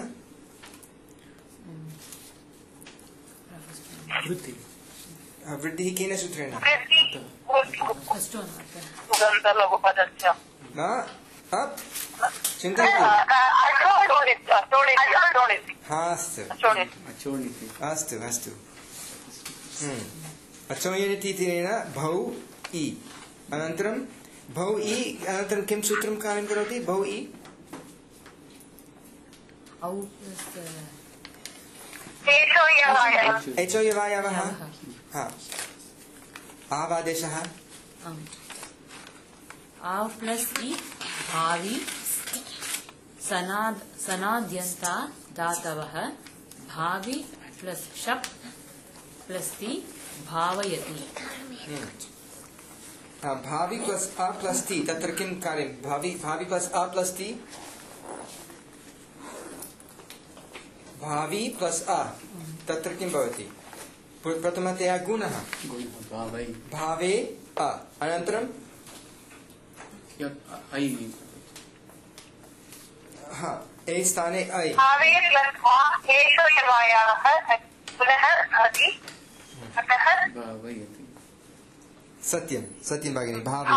वृद्धिः केन सूत्रेण चिन्तयतु अस्तु अस्तु अचोयनिति इत्यनेन भौ इ अनन्तरं भौ इ अनन्तरं किं सूत्रं कार्यं करोति भौ इ एचोयवायवः आवादेशः आव् प्लस इ भावी सनाद्यन्ता धातवः भावी प्लस शप् प्लस ति भावयति भावी प्लस आ प्लस ति तत्र किं कार्यं भावी प्लस आ प्लस ति भावी प्लस आ तत्र किं भवति प्रथमतया गुणः भावे आ अनन्तरं ए स्थाने ऐ भावे प्लस आ एषो यवायाः पुनः अति अतः भावयति सत्यं भगिनी भावे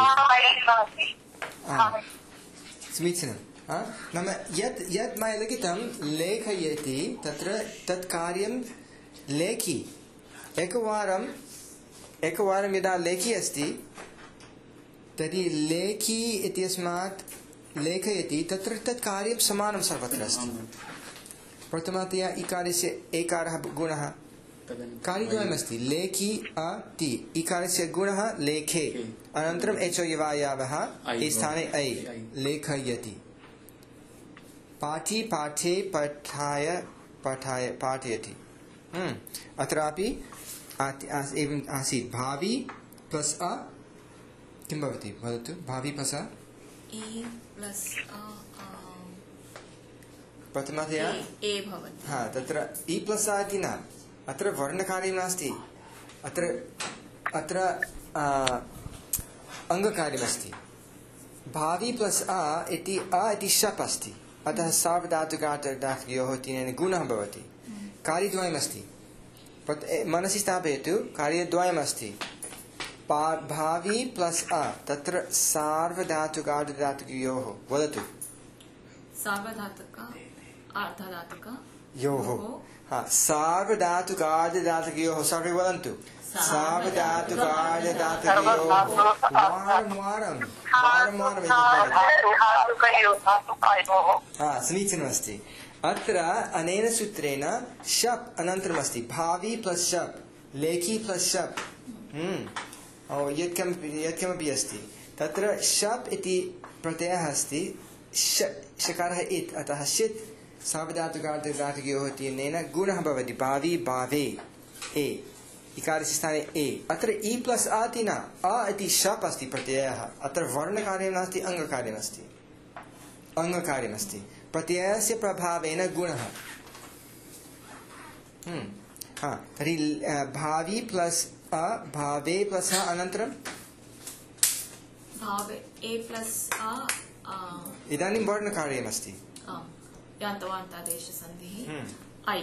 समीचीनं नाम यत् मया लिखितं लेखयति तत्र तत् कार्यं लेखि एकवारं यदा लेखि अस्ति तर्हि लेखि इत्यस्मात् लेखयति तत्र तत् कार्यं समानं सर्वत्र अस्ति प्रथमतया इकारस्य एकारः गुणः कार्यद्वयमस्ति लेखि अति इकारस्य गुणः लेखे अनन्तरम् एचो यवायावः ए स्थाने ऐ लेखयति पाठी पाठे पठाय पठाय पाठयति अत्रापि एवम् आसीत् भावी प्लस अ किं भवति वदतु भावी प्लस अ प्रथमतया ए भवति तत्र इ प्लस अ इति न अत्र वर्णकार्यं नास्ति अत्र अङ्गकार्यमस्ति भावी प्लस अ इति शप् अस्ति अतः सार्वधातुकार्धधातुकयोः तेन गुणः भवति कार्यद्वयमस्ति मनसि स्थापयतु कार्यद्वयमस्ति भावी प्लस अ तत्र सार्वधातुकार्धधातुकयोः वदतु योः सार्वधातुकार्धधातुकयोः सर्वे वदन्तु सार्वधातुकार्धधातुकयोः समीचीनमस्ति अत्र अनेन सूत्रेण शप् अनन्तरमस्ति भावी प्लस शप् लेखि प्लस शप् यत्किमपि अस्ति तत्र शप् इति प्रत्ययः अस्ति शकारः इत् अतः षित् सार्वधातुकार्धधातुकयोः तेन गुणः भवति भावी भावे ए इकारस्य स्थाने ए अत्र इ प्लस आ इति न अ इति शप् अस्ति प्रत्ययः अत्र वर्णकार्यं नास्ति अङ्गकार्यमस्ति प्रत्ययस्य प्रभावेन गुणः तर्हि भावी प्लस अ भावे प्लस अ अनन्तरं भावे ए प्लस अ इदानीं वर्णकार्यमस्ति यान्तवान्तादेशसन्धिः ऐ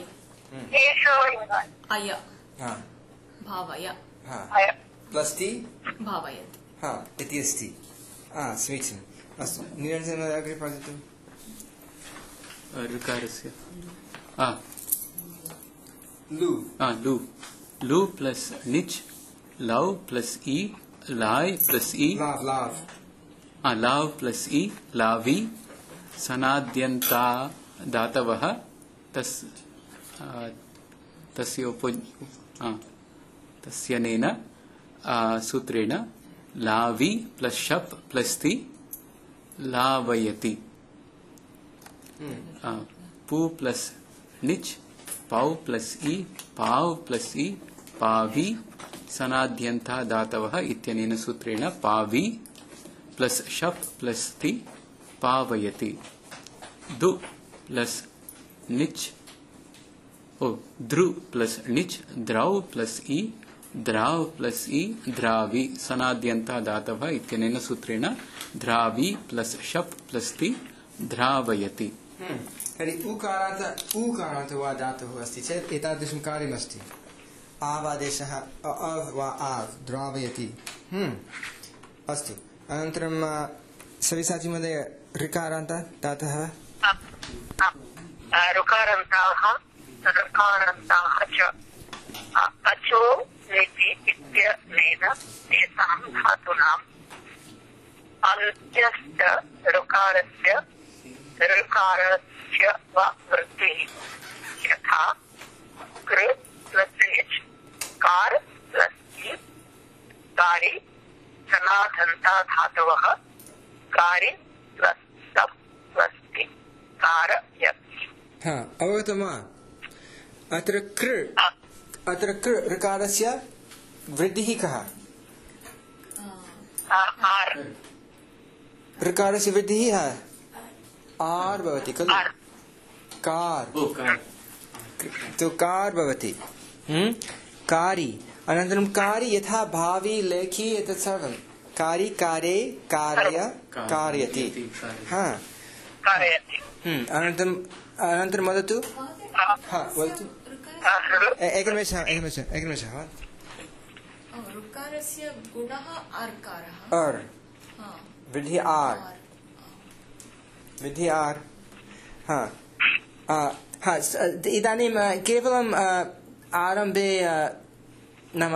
अय भावय प्लस ति भावयति इति अस्ति समीचीनम् अस्तु निरञ्जन अग्रे पठतु ऋकारस्य लु प्लस निच् लव प्लस इ लाय् प्लस इ लाव प्लस इ लावी सनाद्यन्ता धातवः तस्यनेन सूत्रेण लावी प्लस शप् प्लस ति लावयति पू प्लस निच् पौ प्लस इ पाव प्लस इ पावी सनाद्यन्ता धातवः इत्यनेन सूत्रेण पावी प्लस शप् प्लस ति पावयति दु प्लस निच् द्रु प्लस निच् द्रौ प्लस इ द्राव प्लस इ द्रावी सनाद्यन्ता धातवः इत्यनेन सूत्रेण द्रावी प्लस शप् प्लस ति द्रावयति तर्हि ऊकारान्त वा धातुः अस्ति चेत् एतादृशं कार्यमस्ति आवादेशः अव् वा आव् द्रावयति अस्तु अनन्तरं सविसाचि महोदय ऋकारान्त धातः ऋकारान्ताः च अचो नेति इत्यनेन तेषां धातूनाम् अन्त्यस्य ऋकारस्य वा वृत्तिः यथा कृ प्लस निच् कार प्लस इ कारि सनाधन्ता धातवः कारि प्लस सप् प्लस ति कारयति अवगतं वा अत्र कृ ऋकारस्य वृद्धिः कः? आर् ऋकारस्य वृद्धिः आर् भवति खलु? कार् तो कार् भवति कारी। अनन्तरं कारी यथा भावी लेखी एतत् सर्वं कारी कारे कार्य कारयति अनन्तरं वदतु वदतु एकनिमेषः ऋकारस्य गुणः अर्कारः अर् वृद्धि आर् इदानीं केवलम् आरम्भे नाम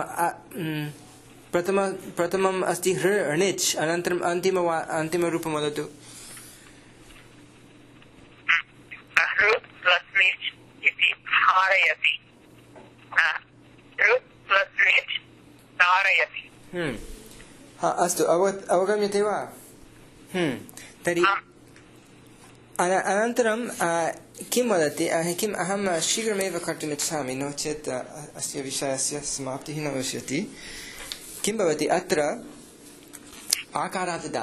प्रथमम् अस्ति ह्निच् अनन्तरम् अन्तिमरूपं वदतु। अस्तु अवगम्यते वा? तर्हि अनन्तरं किं वदति किम् अहं शीघ्रमेव कर्तुम् इच्छामि नो चेत् अस्य विषयस्य समाप्तिः न भविष्यति। किं भवति अत्र आकारान्त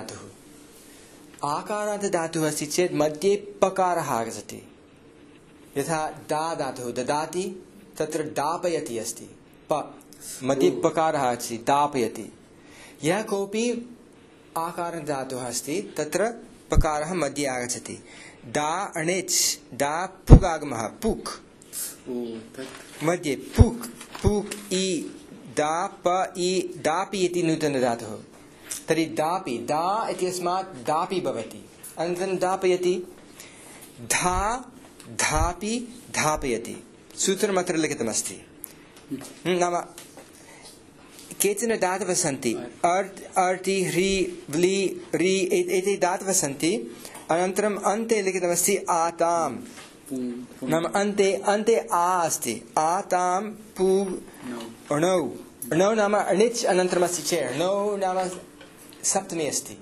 धातुः अस्ति चेत् मध्ये पकारः आगच्छति। यथा दा धातुः ददाति तत्र दापयति अस्ति मध्ये पकारः अस्ति दापयति। यः कोऽपि आकारान्त धातुः अस्ति तत्र पकारः मध्ये आगच्छति। दा अणिच् दा पुक् आगमः पुक् मध्ये पुक् पुक् इ दा प इ दापि इति नूतनधातुः। तर्हि दापि दा इत्यस्मात् दापि भवति। अनन्तरं दापयति धा धापि धापयति। सूत्रम् अत्र लिखितमस्ति। नाम केचन धातवः सन्ति अर्ति ह्री व्ली री एते धातवः सन्ति। अनन्तरम् अन्ते लिखितमस्ति आताम् नाम अन्ते आ अस्ति आतां पू णौ णौ नाम अणिच् अनन्तरमस्ति चेत् णौ नाम सप्तमी अस्ति।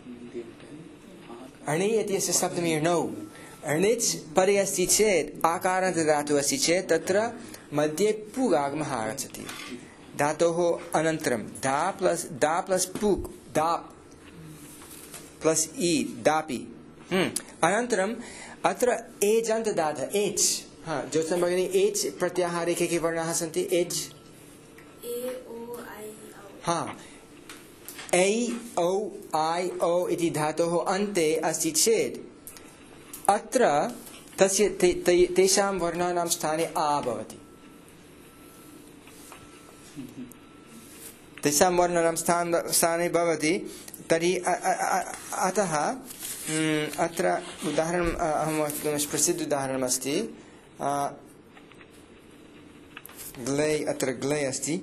अणि इत्यस्य सप्तमी णौ अणिच् परे अस्ति चेत् आकारान्त धातुः अस्ति चेत् तत्र मध्ये पुग् आगमः आगच्छति। धातोः अनन्तरं दा प्लस् पुक् दाप् प्लस् इ दापि। अनन्तरम् अत्र एजन्त धातुः एच् ज्योत्सना भगिनी एच् प्रत्याहारे के वर्णाः सन्ति? एच् ऐ औ ऐ औ इति धातोः अन्ते अस्ति चेत् अत्र तस्य तेषां वर्णानां स्थाने आ भवति। तेषां वर्णानां स्थाने भवति। तर्हि अतः अत्र उदाहरणम् अहं प्रसिद्ध उदाहरणमस्ति ग्लै अत्र ग्लै अस्ति।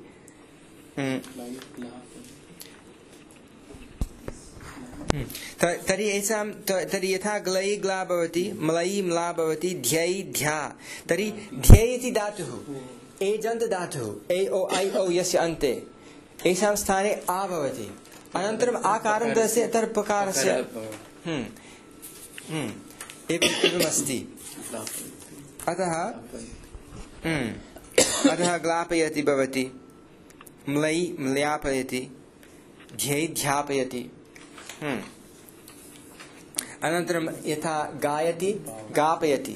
तर्हि यथा ग्लै ग्ला भवति म्लै म्ला भवति ध्यै ध्या। तर्हि ध्यै इति धातुः एजन्त धातुः ए ओ ऐ औ यस्य अन्ते एषां स्थाने आ भवति। अनन्तरम् आकारान्तस्य तर्पकारस्य एवमस्ति। अतः ग्लापयति भवति म्लै म्ल्यापयति ध्यै ध्यापयति। अनन्तरं यथा गायति गापयति।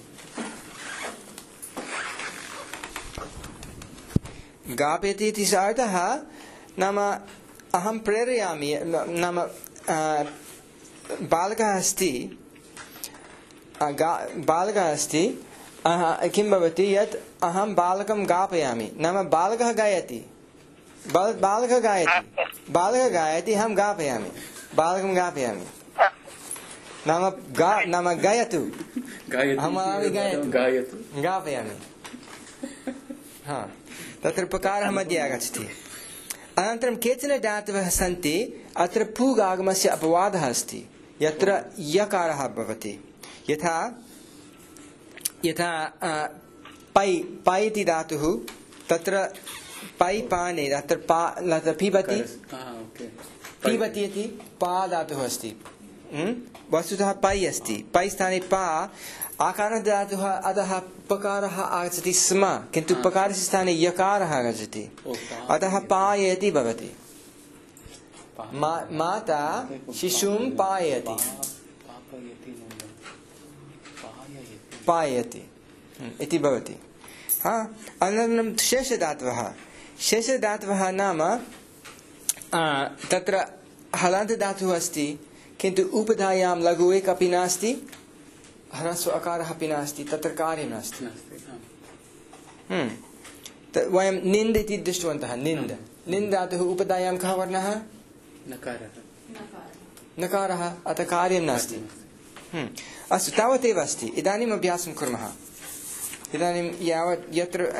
गापयति इति अर्थः नाम अहं प्रेरयामि नाम बालकः अस्ति किं भवति यत् अहं बालकं गापयामि नाम बालकः गायति अहं गापयामि बालकं गापयामि नाम गायतु गापयामि। तत्र पकारः मध्ये आगच्छति। अनन्तरं केचन धातवः सन्ति अत्र पुग् आगमस्य अपवादः अस्ति यत्र यकारः भवति। यथा पै इति धातुः तत्र पै पाने तत्र पिबति इति पा धातुः अस्ति वस्तुतः पै अस्ति, पै स्थाने पा आकारधातुः अधः पकारः आगच्छति स्म, किन्तु पकारस्य स्थाने यकारः आगच्छति, अतः पाययति भवति। माता शिशुं पाययति, पाययति इति भवति। अनन्तरं शेषधातवः नाम तत्र हलन्तधातुः अस्ति, किन्तु उपधायां लघु एक अपि नास्ति, ह्रस्व अकारः अपि नास्ति, तत्र कार्यं नास्ति। वयं निन्द इति दृष्टवन्तः। निन्द धातुः उपधायां कः वर्णः? नकारः, अतः कार्यं नास्ति। अस्तु, तावदेव अस्ति। इदानीम् अभ्यासं कुर्मः। इदानीं यत्र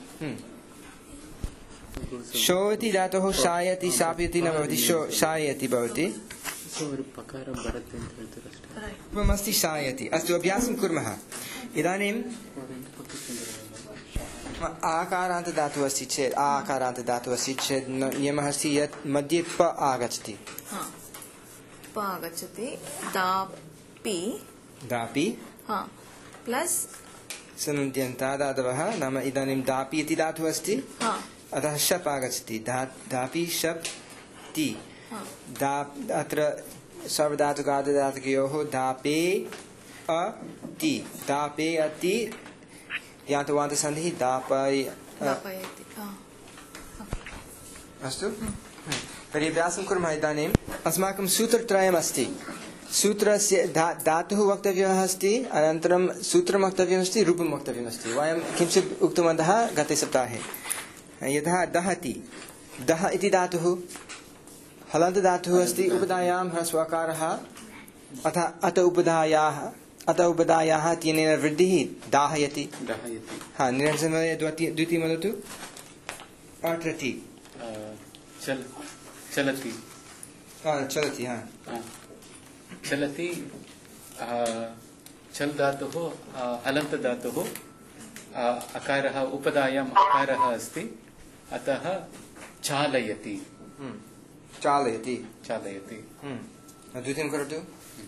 शो इति धातुः शायति शापयति न भवति, शायति भवति, रूपमस्ति शायति। अस्तु, अभ्यासं कुर्मः। इदानीं आकारान्तधातुः अस्ति चेत्, आकारान्तधातुः अस्ति चेत् नियमः अस्ति यत् मध्ये प आगच्छति, प आगच्छति, दापि प्लस् सनन्त्यन्तादातवः, नाम इदानीं दापि इति धातुः अस्ति, अतः शप् आगच्छति, दापि शप् ति। अत्र सर्वधातुकार्धधातुकयोः दापे अति, दापे अति यान्तवान्तसन्धिः दापयति। अस्तु, तर्हि अभ्यासं कुर्मः। इदानीम् अस्माकं सूत्रत्रयमस्ति। सूत्रस्य धातुः वक्तव्यः अस्ति, अनन्तरं सूत्रं वक्तव्यमस्ति, रूपं वक्तव्यमस्ति। वयं किञ्चित् उक्तवन्तः गते सप्ताहे। यथा दहति, दह इति धातुः हलन्तधातुः अस्ति, उपधायां ह्रस्वकारः, अत उपधायाः तेनेन वृद्धिः दाहयति। निरञ्जनमहोदय द्वितीयं वदतु। अत्रति चलति, चलति, चलति। चल धातुः हलन्त धातुः, अकारः उपधायाम् अकारः अस्ति, अतः चालयति। चालयति। द्वितीयं करोतु।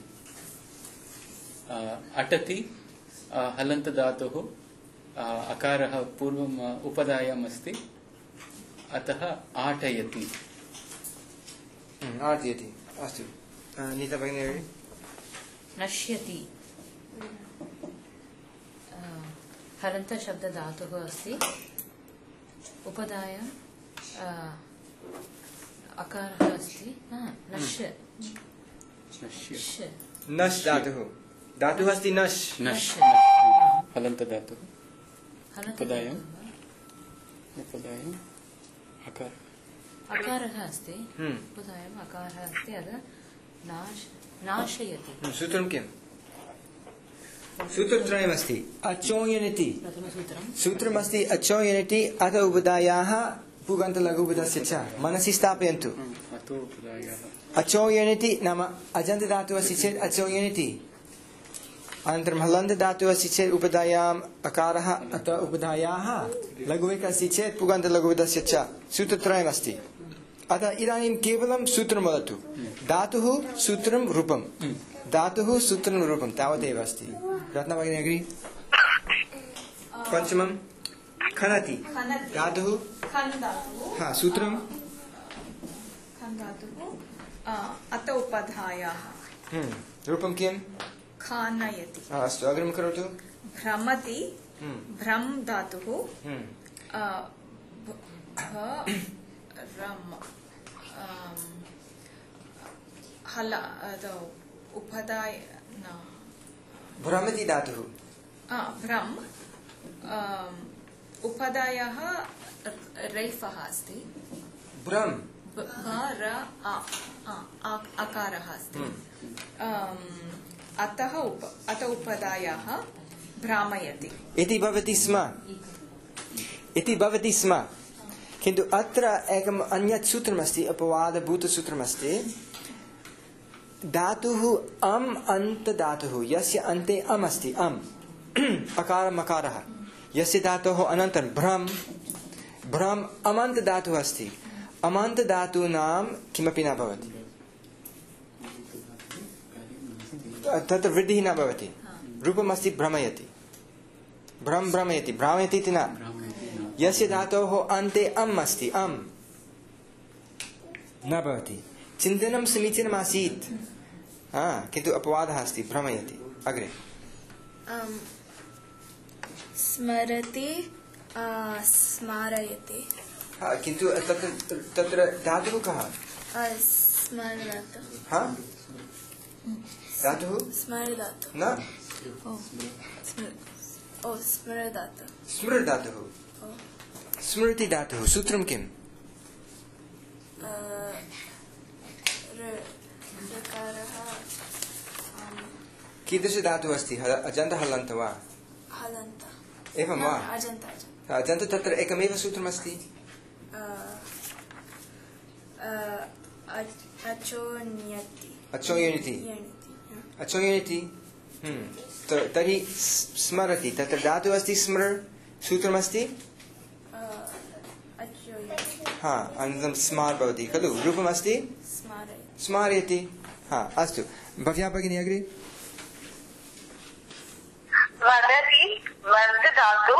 अटति, हलन्त धातुः, अकारः पूर्वम् उपधायाम् अस्ति, अतः आटयति। आटयति। अस्तु, नीता भगिनी। नश्यति, हलन्त शब्द धातुः अस्ति, उपधायां अकारः अस्ति, नश् धातुः अस्ति, नश् हलन्त धातुः, उपधायां अकारः अस्ति, उपधायाम् अकारः अस्ति, अतः नाशयति। सूत्रं किम्? सूत्रत्रयमस्ति। अचोयनिति सूत्रमस्ति, अचोयनिति अथ उपधायाः पुगन्तलघुपदस्य च मनसि स्थापयन्तु। अचोयनिति नाम अजन्तधातुः अस्ति चेत् अचोयनिति, अनन्तरं हलन्तधातुः अस्ति चेत् उपधायाम् अकारः, अत उपधायाः लघुविक अस्ति चेत् पुगन्तलघुपदस्य च। सूत्रत्रयमस्ति। अतः इदानीं केवलं सूत्रं वदतु। धातुः सूत्रं रूपं, धातुः सूत्रं रूपं, तावदेव अस्ति। रत्ना भगिनी अग्रे। पञ्चमं खनति, धातुः सूत्रं अत उपधायाः, रूपं किं? खानयति। अस्तु, अग्रिमं करोतु। भ्रमति, भ्रम धातुः, हल उपधाय भ्रमति धातुः, भ्रम उपधायाः रैफः अस्ति, भ्रम अकारः अस्ति, अत उपधायाः भ्रामयति इति भवति स्म। किन्तु अत्र एकम् अन्यत् सूत्रमस्ति, अपवादभूतसूत्रमस्ति। धातुः अम् अन्त धातुः, यस्य अन्ते अम् अस्ति, अम् अकारम् अकारः, यस्य धातोः अनन्तरं भ्रम अमन्त धातुः अस्ति, अमन्त धातूनां किमपि न भवति। तत्र वृद्धिः न भवति रूपमस्ति भ्रमयति भ्रमयति भ्रामयति इति न यस्य धातोः अन्ते अम् अस्ति अम् न भवति चिन्तनं समीचीनमासीत् किन्तु अपवादः अस्ति भ्रमयति अग्रे स्मरति स्मारयति किन्तु तत्र धातुः कः धातुः स्मरधातुः न स्मरधातुः स्मृधातुः स्मृति धातुः सूत्रं किम् कीदृशधातुः अस्ति अजन्त हलन्त वा एवं वा अजन्त तत्र एकमेव सूत्रमस्ति अचोयति तर्हि स्मरति तत्र धातुः अस्ति स्मृ सूत्रमस्ति अनन्तरं स्मार् भवति खलु रूपमस्ति स्मारयति अस्तु भव्या भगिनी अग्रे वदति वर्धधातु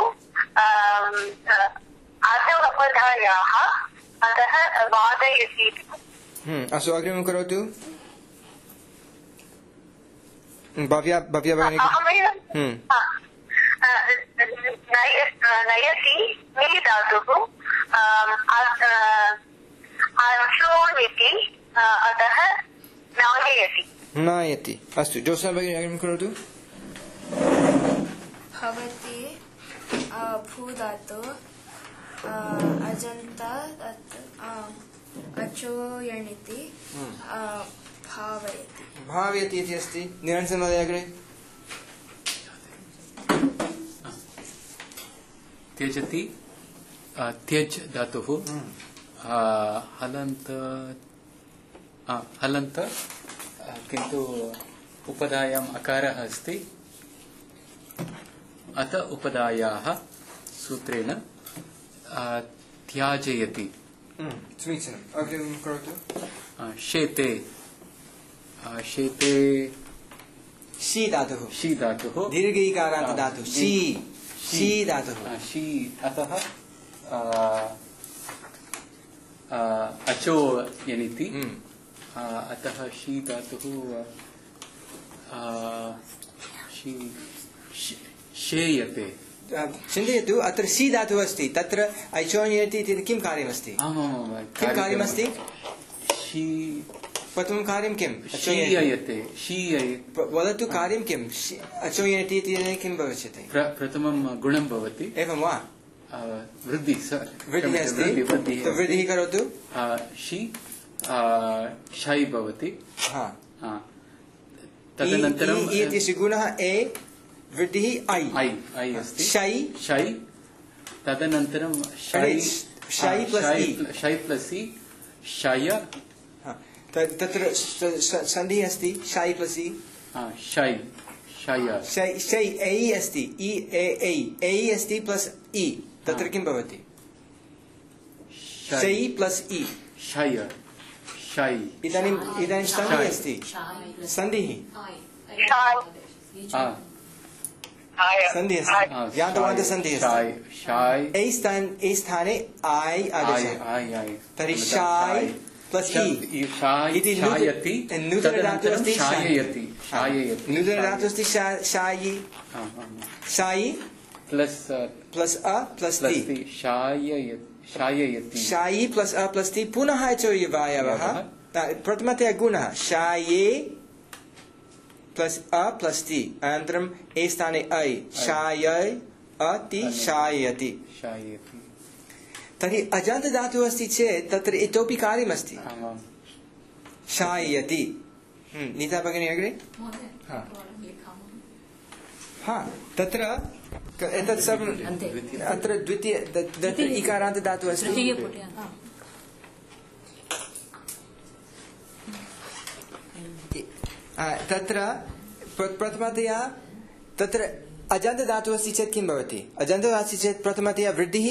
अधोपधायाः अतः वादयति अस्तु अग्रिमं करोतु भव्या भगिनी नयति नी धातुः अचोनिति अतः नायति नायति अस्तु जोसा भगिनी अग्रिमं करोतु भवति भूधातु अजन्त अचोयणिति भावयति भावयति इति अस्ति निरञ्जन महोदय अग्रे त्यजति त्यज धातुः हलन्त किन्तु उपधायाम् अकारः अस्ति अत उपधायाः सूत्रेण त्याजयति समीचीनम् अग्रिमं करोतु शेते शेते शी धातुः शी धातुः दीर्घईकारान्त धातुः शी धातुः शी अतः अचो यनिति अतः शी धातुः शेयते चिन्तयतु अत्र सी धातुः अस्ति तत्र ऐचोन्यति इति किं कार्यमस्ति किं कार्यमस्ति प्रथमं कार्यं किम् वदतु कार्यं किम् अचोन्यति इति किं भविष्यति प्रथमं गुणं भवति एवं वा वृद्धिः अस्ति वृद्धिः करोतु शै भवति तदनन्तरं इति गुणः ए वृद्धिः ऐ अस्ति शै तदनन्तरं शै प्लस् इ शय तत्र सन्धिः अस्ति शै प्लस् इ शै ऐ अस्ति इ ऐ अस्ति प्लस् इ तत्र किं भवति शै प्लस् इ शय शै इदानीं सन्धिः अस्ति सन्धिः सन्धिः अस्ति यान्तवान्तसन्धिः अस्ति ऐ स्थाने आय् आगच्छति तर्हि शाय् प्लस् इ इति नूतनधातुः अस्ति नूतनधातुः अस्ति शायि शायि प्लस् अ प्लस् ति शायि प्लस् अ प्लस् ति पुनः अचोयवायवः प्रथमतया गुणः शाये प्लस् अ प्लस् ति अनन्तरम् ए स्थाने ऐ शायै अति शायति तर्हि अजन्त धातुः अस्ति चेत् तत्र इतोपि कार्यमस्ति शायति नीता भगिनी अग्रे तत्र एतत् सर्वम् अत्र द्वितीय इकारान्त धातुः अस्ति तत्र प्रथमतया तत्र अजन्त धातुः अस्ति चेत् किं भवति अजन्त अस्ति चेत् प्रथमतया वृद्धिः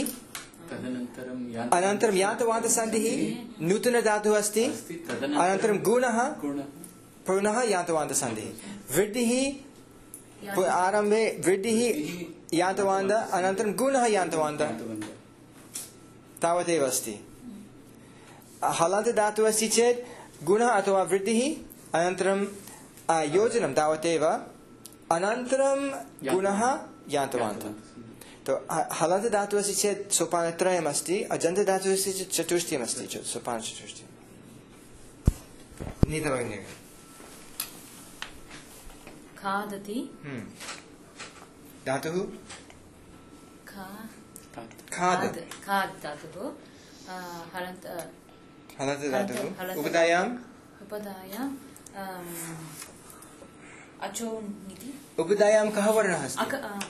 अनन्तरं यान्तवान्तसन्धिः नूतनधातुः अस्ति अनन्तरं गुणः पुनः यान्तवान्तसन्धिः वृद्धिः आरम्भे वृद्धिः यान्तवान्त अनन्तरं गुणः यान्तवान्त तावदेव अस्ति हलन्तदातुः अस्ति चेत् गुणः अथवा वृद्धिः अनन्तरं योजनं तावदेव अनन्तरं गुणः यान्तवान्त तो हलन्तदातुः अस्ति चेत् सोपानत्रयम् अस्ति अजन्तदातुः अस्ति चेत् चतुष्टयम् अस्ति सोपानचतुष्टयम् नीतभगिनी खादति धातुः खाद धातुः हलन्तदातुः उपधायाम् अचोनिति उपधायां कः वर्णः अस्ति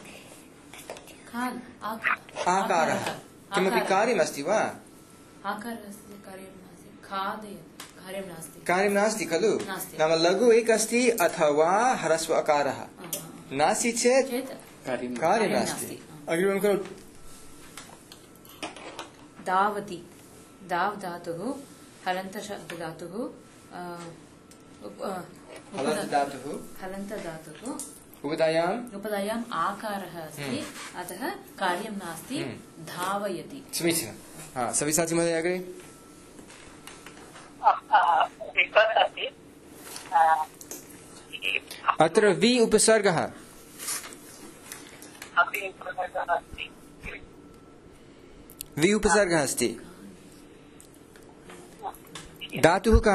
आकारः किमपि कार्यमस्ति वा आकारस्य कार्यं नास्ति कार्यं नास्ति कार्यं नास्ति खलु नाम लघु एक अस्ति अथवा ह्रस्व अकारः नास्ति चेत् कार्यं नास्ति अग्रिमं करोतु धावति दाव धातुः हलन्तधातुः हलन्तधातुः उपधायाम् आकारः अस्ति अतः कार्यं नास्ति धावयति समीचीनं सविसाचि महोदय अग्रे अत्र वि उपसर्गः वि उपसर्गः अस्ति धातुः कः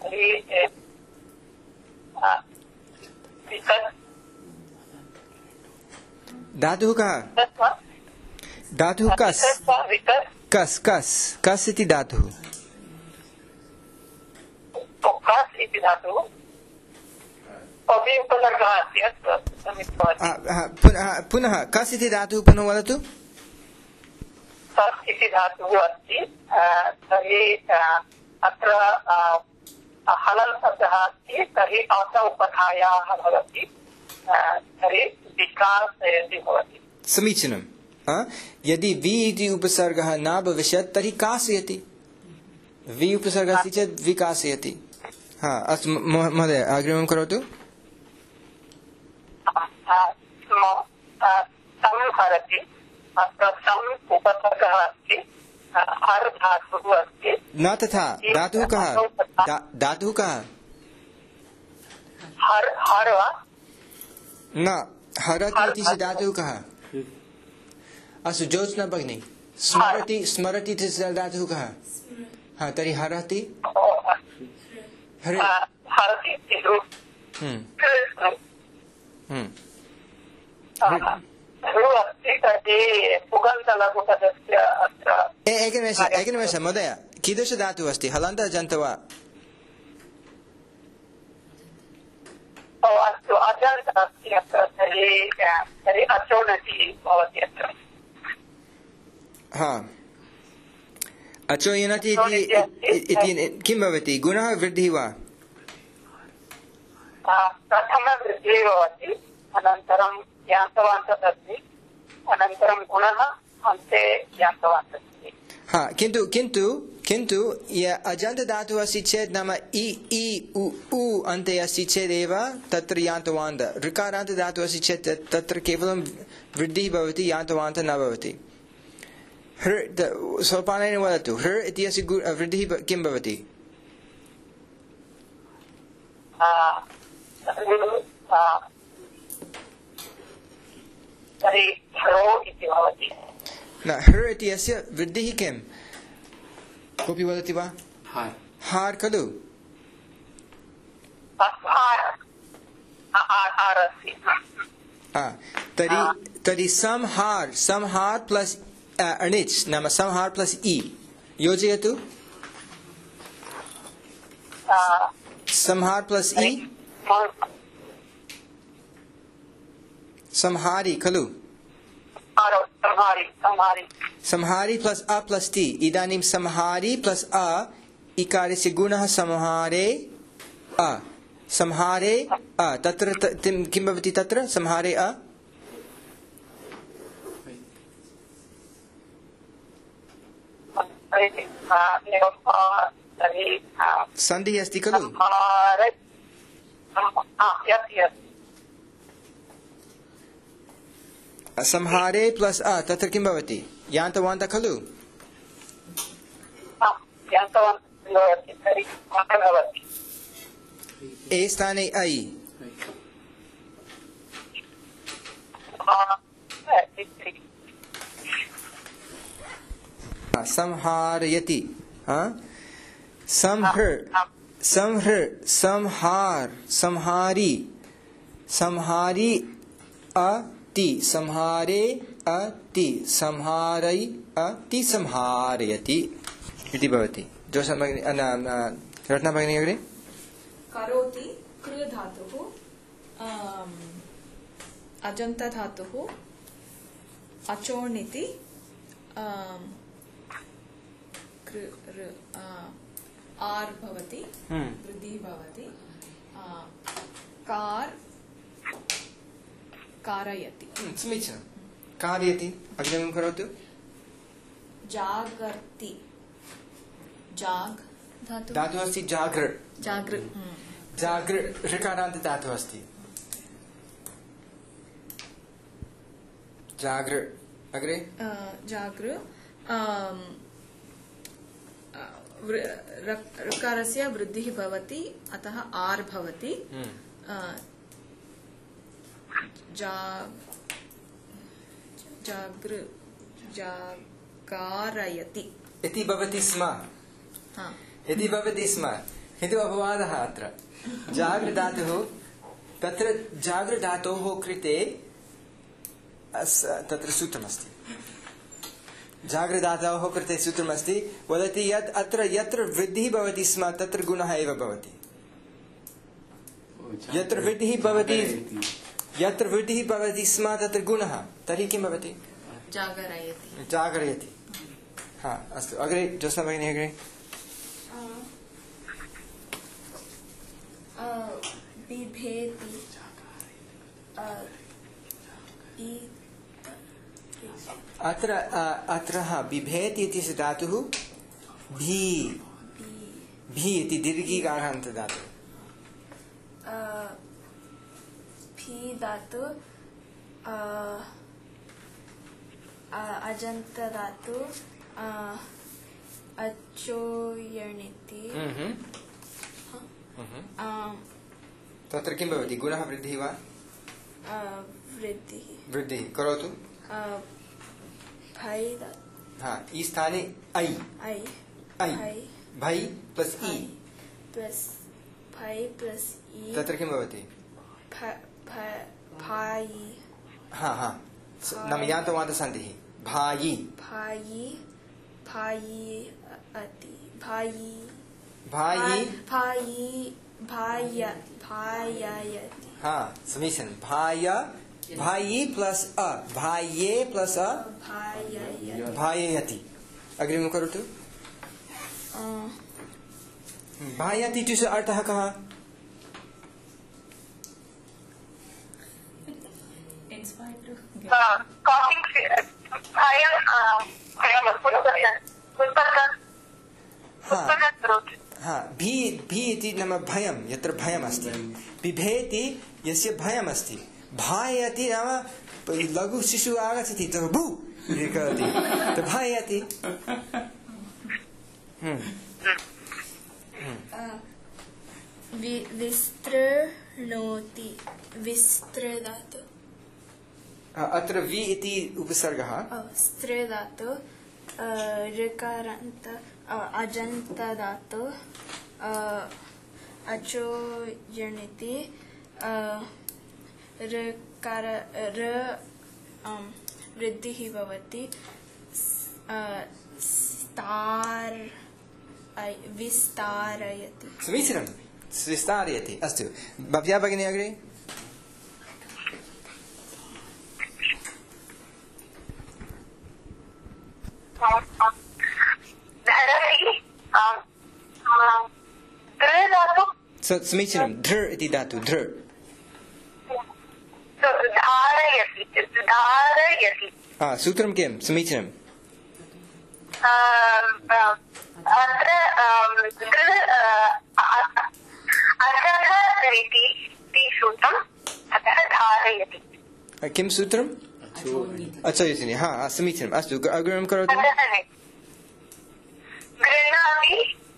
धातुः कः धातुः कस् कस् कस् कस् इति धातुः पुनः कस् इति धातुः पुनः वदतु तस् इति धातुः अस्ति तर्हि अत्र हलन् शब्दः अस्ति तर्हि अस उपधायाः भवति तर्हि विकासयति भवति समीचीनं यदि वि इति उपसर्गः न भविष्यत् तर्हि कासयति वि उपसर्गः अस्ति चेत् विकासयति अस्तु महोदय अग्रिमं करोतु संहरति अत्र सम् उपसर्गः अस्ति हर् धातुः अस्ति न तथा धातुः कः धातुः कः हर् वा न हरति इति धातुः कः अस्तु ज्योत्स्ना भगिनी स्मरति स्मरति इति धातुः कः तर्हि हरति हरति एकनिमेष महोदय कीदृश धातुः अस्ति हलन्त अजन्त वा अस्तु अजन्त अस्ति अत्र तर्हि अचोनति भवति अत्र अचोयनति इति किं भवति गुणः वृद्धिः वा प्रथमवृद्धिः भवति अनन्तरं यान्तवान्तः अस्ति अनन्तरं गुणः अन्ते यान्तवान्तः किन्तु अजन्त धातुः अस्ति चेत् नाम इ उ अन्ते अस्ति चेदेव तत्र यान्तवान्त ऋकारान्त धातुः अस्ति चेत् तत्र केवलं वृद्धिः भवति यान्तवान्त न भवति सोपानेन वदतु हृ इत्यस्य वृद्धिः किं भवति न हृ इत्यस्य वृद्धिः किं कोऽपि वदति वा हार् खलु तर्हि संहार प्लस अणिच् नाम संहार प्लस इ योजयतु संहार प्लस इ संहारी खलु संहारी प्लस अ प्लस ति इदानीं संहारी प्लस अ इकारस्य गुणः संहारे अ संहारे अ तत्र किं भवति तत्र संहारे अ सन्धिः अस्ति खलु संहारे प्लस अ तत्र किं भवति? यान्तवान्तः खलु? ए स्थाने ऐ संहारयति संहार संहारी संहारी अति संहारे अति संहारय अति संहारयति इति भवति। जोशा भगिनी रत्ना भगिनी अग्रे करोति कृ धातुः अजन्त धातुः अचोणिति आर् भवति वृद्धिः भवति कारयति समीचीनं कारयति अग्रिमं करोतु जागर्ति जाग् धातुः अस्ति जागृ जागृ ऋकारान्त धातुः अस्ति जागृ अग्रे जागृ ऋकारस्य वृद्धिः भवति अतः आर् भवति जागृ जागारयति इति भवति स्म इति भवति स्म किन्तु अपवादः अत्र जागृ धातुः तत्र जागृ धातोः कृते तत्र सूत्रमस्ति जागृधातोः कृते सूत्रमस्ति वदति यत् अत्र यत्र वृद्धिः भवति स्म तत्र गुणः एव भवति यत्र वृद्धिः भवति स्म तत्र गुणः तर्हि किं भवति जागरयति हा अस्तु अग्रे जोत्स्ना भगिनी अग्रे बिभेति अत्र बिभेति इति धातुः भी इति दीर्घीकारान्त धातुः भी धातु अजन्त धातु अचोयणिति तत्र किं भवति गुणः वृद्धिः वा वृद्धिः करोतु ई स्थाने ऐ भै प्लस ई तत्र किं भवति नाम यान्तवान्तसन्धिः भायि समीचीनं भायि प्लस अ भाये प्लस अ भाययति अग्रिमं करोतु भायति इत्यस्य अर्थः कः भी इति नाम भयं यत्र भयमस्ति बिभेति यस्य भयमस्ति भायति नाम लघु शिशु आगच्छति तो भू करोति तो भायति विस्तृणोति विस्तृ धातु अत्र वि इति उपसर्गः स्त्र धातु ऋकारान्त अजन्त धातु अचोयणिति ऋकार वृद्धिः भवति विस्तारयति समीचीनं विस्तारयति अस्तु भव्या भगिनी अग्रे समीचीनं धृ इति धातु धृ सूत्रं किं समीचीनं ग्रहयति किं सूत्रम् अचोयति हा समीचीनम् अस्तु अग्रिमं करोतु गृह्णामि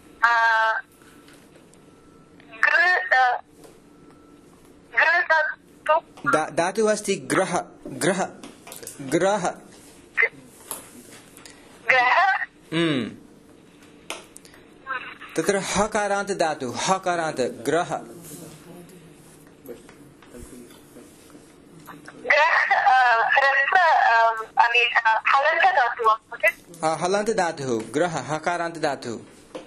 धातुः अस्ति ग्रह ग्रह ग्रह तत्र हकारान्त धातु हकारान्त ग्रह हलन्त धातुः ग्रह हकारान्त धातुः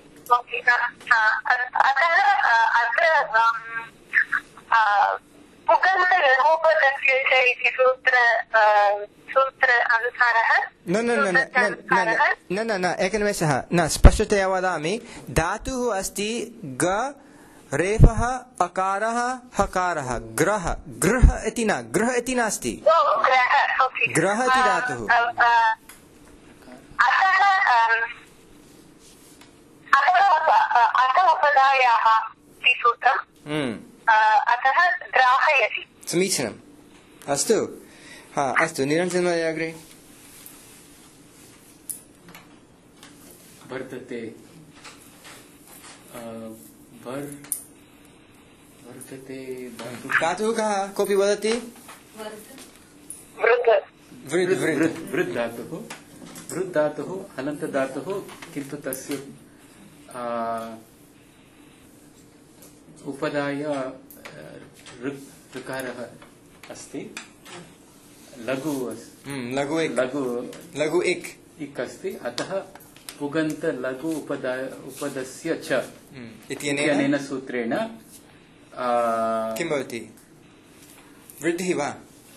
न एकनिमेषः न स्पष्टतया वदामि धातुः अस्ति ग रेफः अकारः हकारः ग्रह गृह इति न ग्रह इति नास्ति ग्रह इति धातुः अतः ग्राहयति समीचीनम् अस्तु हा अस्तु निरञ्जनमहोदय अग्रे वर्धते वर्धते धातुः कः कोऽपि वदति वृद् धातुः हलन्त धातुः किन्तु तस्य उपदाय ऋकारः अस्ति लघु इक् अस्ति अतः पुगन्त लघु उपदस्य च इत्यनेन सूत्रेण किं भवति वृद्धिः वा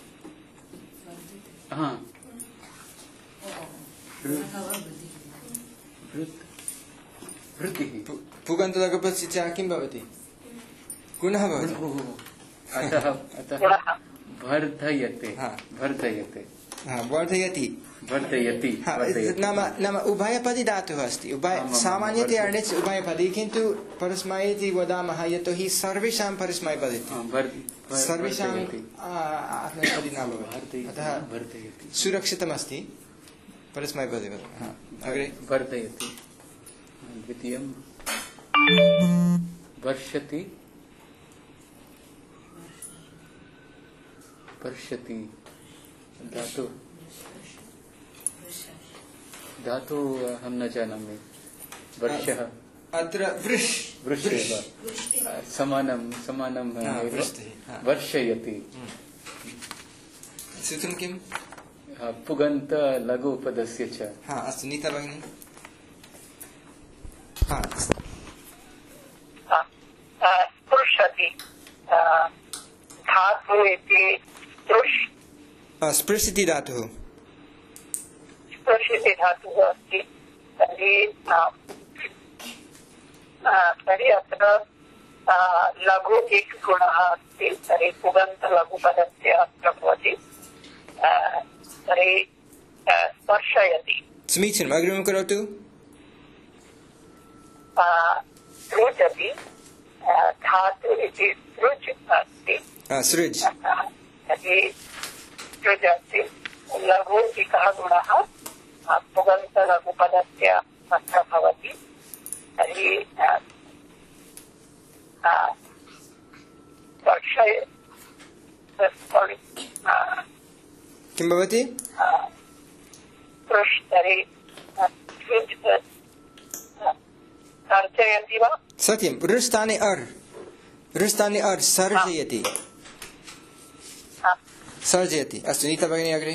वृद्धिः पुगन्त लघुपदस्य च किं भवति गुणः भवति अतः वर्धयते नाम उभयपदी धातुः अस्ति सामान्यतया अणिच् उभयपदी किन्तु परस्मैति वदामः यतोहि सर्वेषां परस्मैपदी सर्वेषाम् आत्मनेपदी न भवति अतः सुरक्षितमस्ति परस्मैपदी अग्रे वर्धयति द्वितीयं वर्षति धातु अहं न जानामि वर्षः अत्र वृष समानं वर्षयति सूत्रं किं पुगन्त लघु उपदस्य च अस्तु नीता भगिनी स्पृशति धातु इति स्पृश इति धातुः अस्ति तर्हि अत्र लघु इक् गुणः अस्ति तर्हि पुगन्त लघुपदस्य अत्र भवति तर्हि स्पर्शयति समीचीनम् अग्रिमं करोतु सृजति धातु इति सृज् अस्ति सृज् तर्हि सृजति लघु इकः गुणः पुगन्त लघुपदस्य अत्र भवति तर्हि किं भवति तर्हि सर्जयति वा सत्यं ऋस्थाने अर् सर्जयति अस्तु नीता भगिनी अग्रे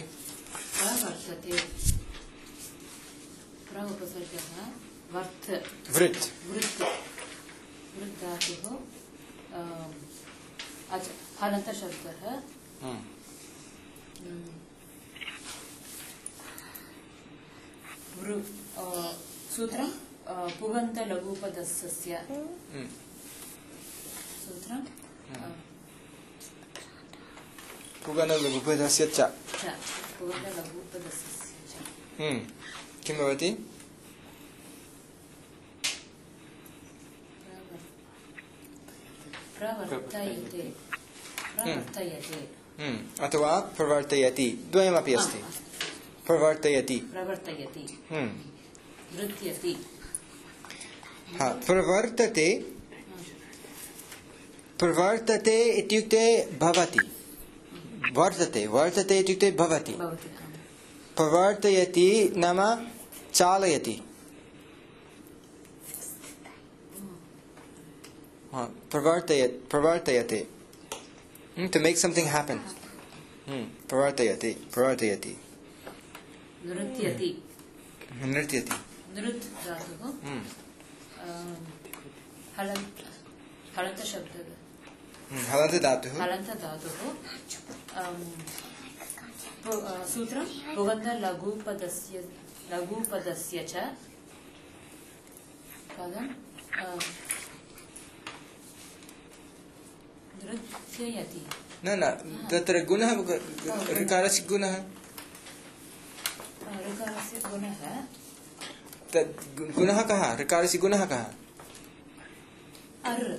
वृत् धातुः हलन्तशब्दः सूत्रं पुगन्त लघुपदस्य सूत्रं पुगन्त लघुपदस्य च किं भवति अथवा प्रवर्तयति द्वयमपि अस्ति प्रवर्तयति प्रवर्तयति नृत्यति प्रवर्तते प्रवर्तते इत्युक्ते भवति वर्तते वर्तते इत्युक्ते भवति प्रवर्तयति नाम चालयति प्रवर्तयते to make something happen प्रवर्तयति नृत्यति नृत्यति nrit धातुः हलन्त शब्दः हलन्त धातुः सूत्रं पुगन्ध लघुपदस्य च पदं नृत्ययति न तत्र गुणः ऋकारस्य गुणः ऋकारस्य गुणः तद् गुणः कः ऋकारस्य गुणः कः अर्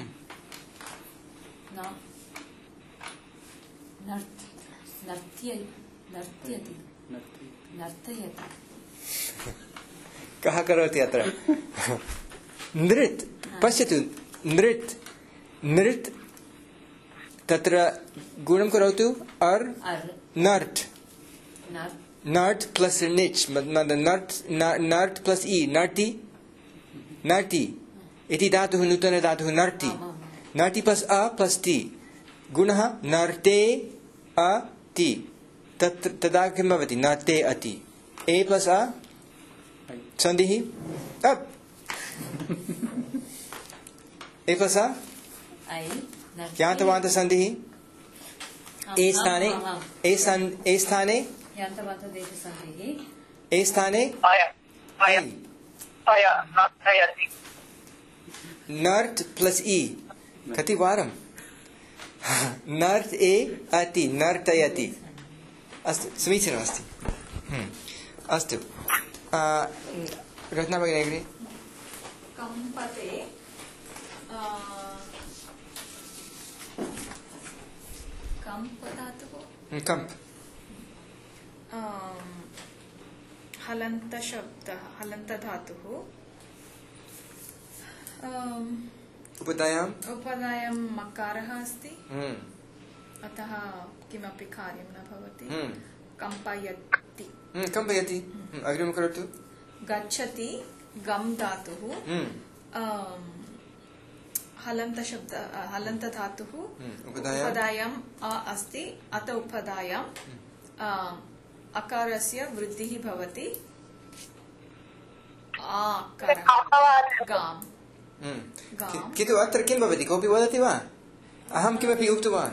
नर्तयति कः करोति अत्र नृत् पश्यतु नृत् तत्र गुणं करोतु अर् नर्ट् नर्ट् प्लस् निच् नर्ट् प्लस् इ नर्टि इति धातुः नूतनधातुः नर्टि नर्टि प्लस् अ प्लस् ति गुणः नर्ते अति तदा किं भवति नर्ते अति ए प्लस् अ सन्धिः अप् ए प्लस् अ यान्तवान्त सन्धिः ए स्थाने नर्ट् प्लस् इ कति वारं नर्त् ए अति नर्तयति अस्तु समीचीनमस्ति अस्तु रत्ना भगिनी अग्रे कंपते कंप हलन्त शब्दः हलन्त धातुः उपधायां मकारः अस्ति अतः किमपि कार्यं न भवति कंपयति अग्रिमं करोतु गच्छति गम् धातुः हलन्त धातुः उपधायां अ अस्ति अत उपधायां अकारस्य वृद्धिः भवति किन्तु अत्र किं भवति कोऽपि वदति वा अहं किमपि उक्तवान्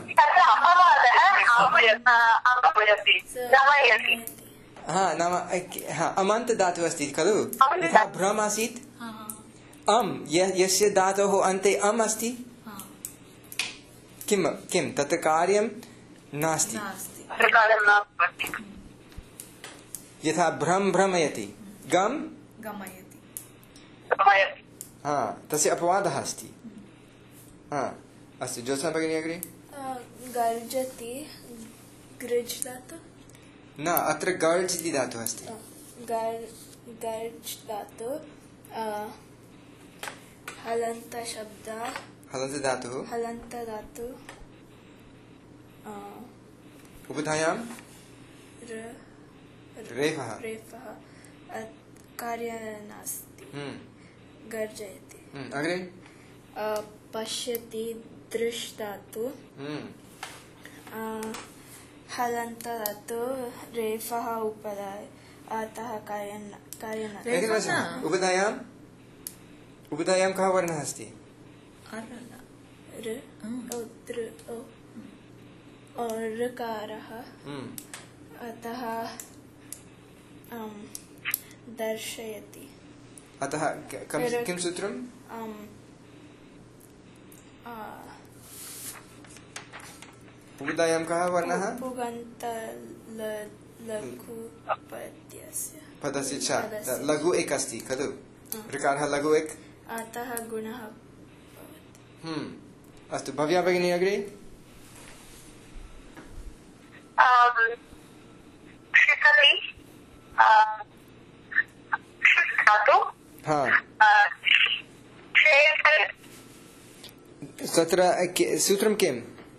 नाम अमन्त धातुः अस्ति खलु यथा भ्रम आसीत् यस्य धातोः अन्ते अम् अस्ति किं तत्र कार्यं नास्ति यथा भ्रमयति गमयति तस्य अपवादः अस्ति अस्तु ज्योत्स्ना भगिनी अग्रे गर्जति गृज् धातु न अत्र गर्ज् इति धातुः अस्ति गर्ज् धातु हलन्त धातु उपधायां रेफः कार्यं नास्ति गर्जयति अग्रे पश्यति दृश् धातु हलन्त धातु रेफः उपधाय अतः कार्यं उपधायां कः वर्णः अस्ति ऋकारः अतः दर्शयति अतः किं सूत्रम् उपधायां कः वर्णः पदस्य च लघु एक अस्ति खलु ऋकारः लघु एक अतः गुणः अस्तु भव्या भगिनी अग्रे क्षिपति धातु तत्र सूत्रं किम्?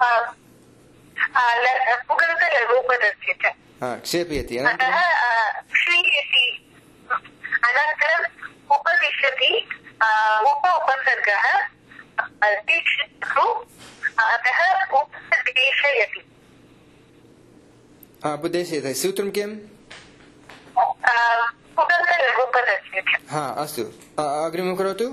पुगन्तलघुपदस्य च क्षेपयति अतः श्रीयति अनन्तरम् उपदिशति उपसर्गः अतः उपदेशयति उपदेशयति सूत्रं किम्? पुगन्तलघुपदस्य च अस्तु अग्रिमं करोतु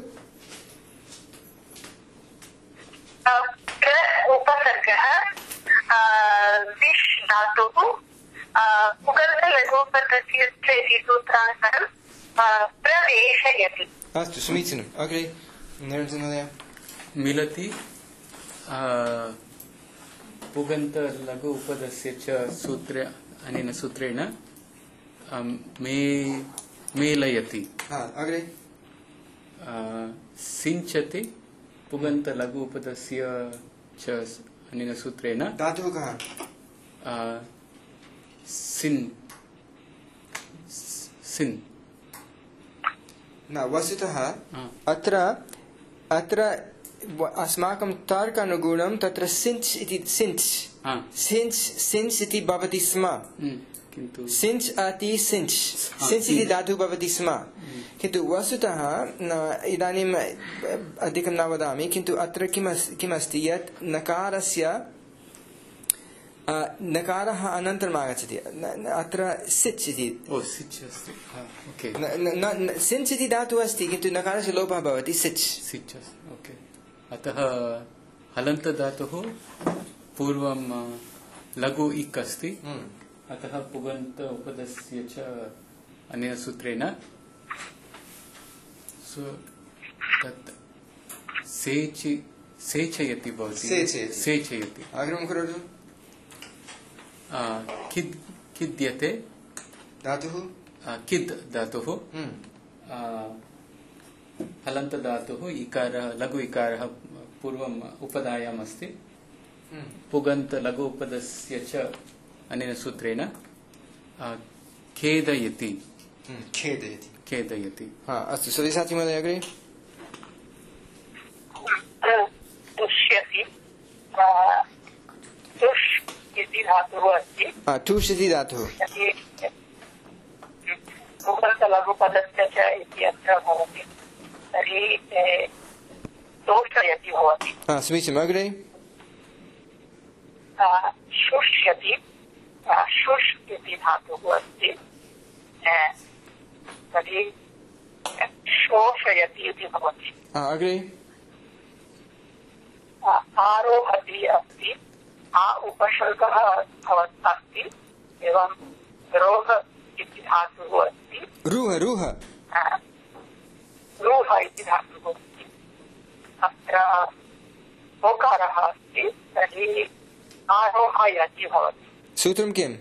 उपसर्गः विश् धातुः पुगन्तलघुपदस्य च इति सूत्रानुसारं प्रवेशयति अस्तु समीचीनम् अग्रे निरञ्जन महोदय मिलति पुगन्त लघु उपदस्य च सूत्र अनेन सूत्रेण मेलयति अग्रे सिञ्चति पुगन्त लघु उपदस्य च अनेन सूत्रेण धातुः कः? सिन् न वस्तुतः अत्र अस्माकं तर्कानुगुणं तत्र सिञ्च् इति भवति स्म किन्तु सिञ्च् अति सिञ्च् इति धातुः भवति स्म किन्तु वस्तुतः इदानीम् अधिकं न वदामि किन्तु अत्र किमस्ति यत् नकारः अनन्तरम् आगच्छति अत्र सिच् इति सिञ्च् इति धातुः अस्ति किन्तु नकारस्य लोपः भवति सिच् ओके अतः हलन्त धातुः पूर्वं लघु इक् अस्ति अतः पुगन्त उपदस्य च अनेन सूत्रेण तत् सेचयति भवति सेचयति अग्रिमं करोतु खिद्यते धातुः किद् धातुः हलन्त धातुः इकारः लघु इकारः पूर्वम् उपधायाम् अस्ति पुगन्त लघु उपदस्य च अनेन सूत्रेण खेदयति अस्तु सतिसाचि महोदय अग्रे तुष्यति तुष् इति धातुः अस्ति ठुष् इति धातुः पुगन्तलघुपदस्य च इति अत्र भवति तर्हि तोषयति भवति समीचीनम् अग्रे शुष्यति शुष् इति धातुः अस्ति तर्हि शोषयति इति भवति अग्रे आरोहति अस्ति उपसर्गः अस्ति एवं रोह इति धातुः अस्ति रूह इति धातुः अस्ति अत्र ओकारः अस्ति तर्हि आरोहयति भवति सूत्रं किम्?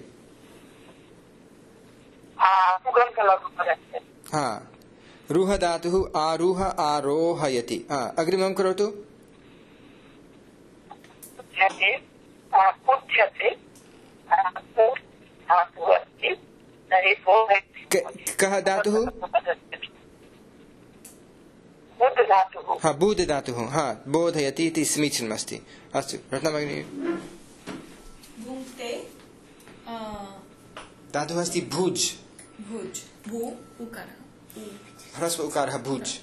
पुगन्तलघुपदस्य रूह धातुः आरूह आरोहयति अग्रिमं करोतु पुच्छते धातुः अस्ति तर्हि कः धातुः? बुद् धातुः बोधयति इति समीचीनम् अस्ति अस्तु रत्नभगिनी भुङ्क्ते धातुः अस्ति भुज् भू उकारः ह्रस्व उकारः भुज्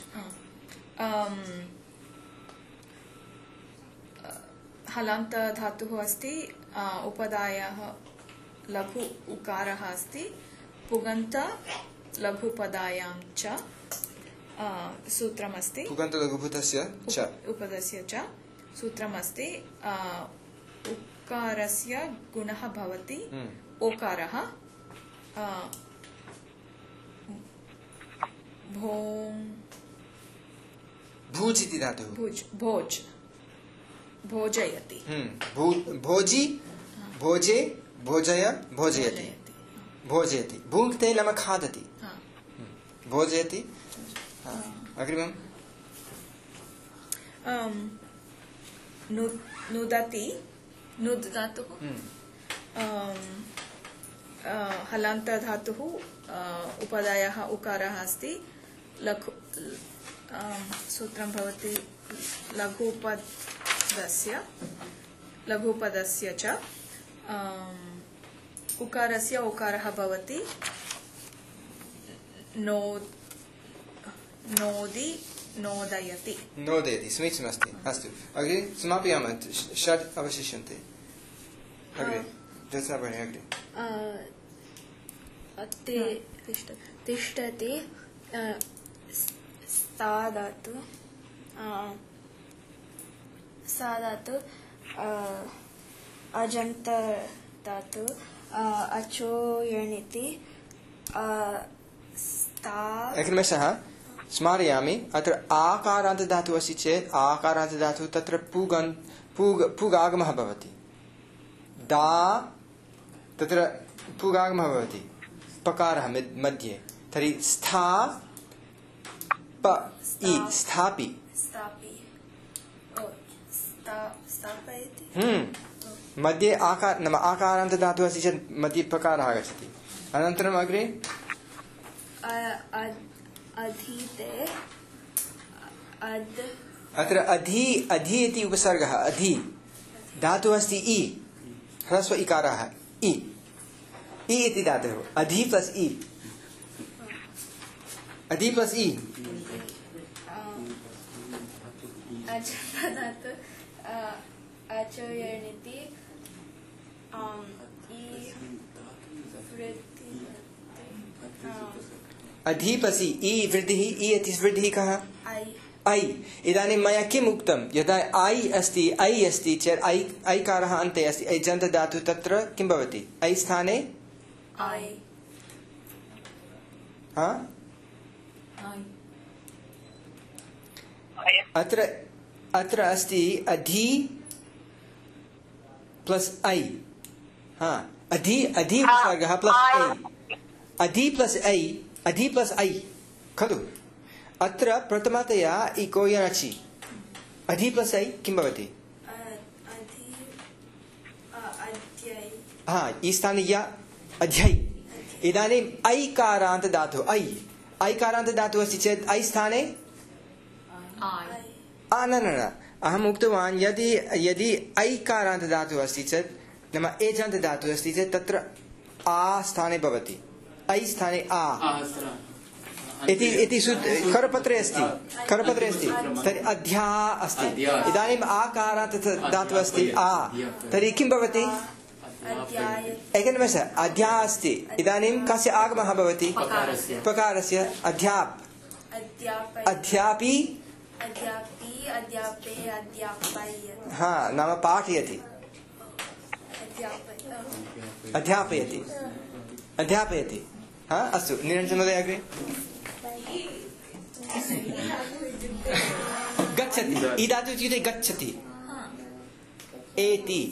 हलन्त धातुः अस्ति उपधायाः लघु उकारः अस्ति पुगन्त लघुपदायां च सूत्रमस्ति पुगन्त लघुपदस्य च उपदस्य च सूत्रमस्ति उकारस्य गुणः भवति ओकारः भूज् इति धातुः भोज् भोजयति भोजि भोजे भोजय भोजयति भोजयति भुङ्क्ते नाम खादति भोजयति अग्रिमम् नुदति नुद् धातुः हलन्तधातुः उपधायाः उकारः अस्ति सूत्रं भवति लघुपदस्य च उकारस्य उकारः भवति नोदि नोदयति समीचीनमस्ति। अस्तु अग्रे समापयामः। षड् अवशिष्यन्ते। अग्रे तिष्ठति सा धातु अजन्त धातु अचो यणिति एकनिमेषः स्मारयामि। अत्र आकारान्तधातुः अस्ति चेत् आकारान्तधातुः तत्र पूगागमः भवति। दा तत्र पूगागमः भवति पकारः मध्ये। तर्हि स्था प इ स्थापि मध्ये आकार नाम आकारान्तधातुः अस्ति चेत् मध्ये पकारः आगच्छति। अनन्तरम् अग्रे अत्र अधि इति उपसर्गः। अधि धातुः अस्ति इ ह्रस्व इकारः इ इति धातुः। अधि प्लस् इ अधि प्लस् इ वृद्धिः। इ इति वृद्धिः कः? ऐ। इदानीं मया किम् उक्तं? यदा ऐ अस्ति चेत् ऐकारः अन्ते अस्ति ऐजन्त धातुः तत्र किं भवति? ऐ स्थाने अत्र अस्ति अधि प्लस् ऐ। अधि उपसर्गः प्लस् ऐ। अधि प्लस् ऐ खलु? अत्र प्रथमतया इको यणचि अधि प्लस् ऐ किं भवति? इ स्थाने य अध्यै। इदानीम् ऐकारान्त धातुः ऐकारान्त धातुः अस्ति चेत् ऐ स्थाने न अहम् उक्तवान् यदि ऐकारान्त धातुः अस्ति चेत् नाम एजन्त धातुः अस्ति चेत् तत्र आ स्थाने भवति। ऐ स्थाने आ इति करपत्रे अस्ति। तर्हि अध्या अस्ति। इदानीम् आकारान्त धातुः अस्ति आ। तर्हि किं भवति? एकनिमेष अध्या अस्ति। इदानीं कस्य आगमः भवति? पकारस्य। अध्यापि नाम पाठयति अध्यापयति। अस्तु निरञ्जन महोदय अग्रे। गच्छति इ धातुः इत्युक्ते गच्छति। एति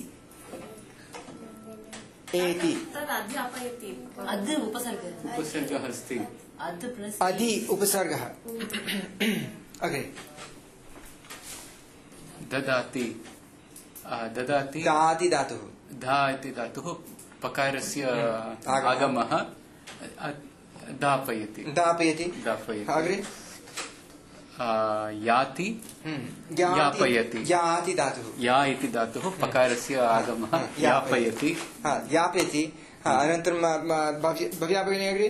उपसर्गः अस्ति। अधि उपसर्गः। अग्रे ददाति धातुः। धा इति धातुः पकारस्य आगमः दापयति। अग्रे याति यापयति। या इति धातुः पकारस्य आगमः यापयति। अनन्तरं भव्या भगिनी अग्रे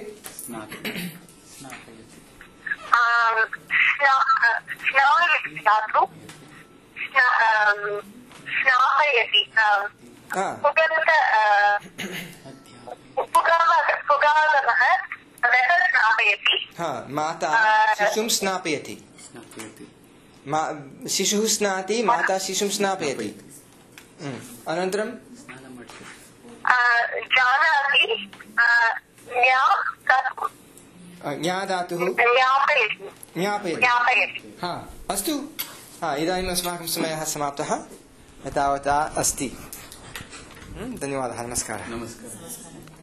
माता शिशुं स्नापयति। शिशुः स्नाति माता शिशुं स्नापयति। अनन्तरं ज्ञा धातुः ज्ञापयति। अस्तु इदानीम् अस्माकं समयः समाप्तः। एतावता अस्ति। धन्यवादः। नमस्कारः।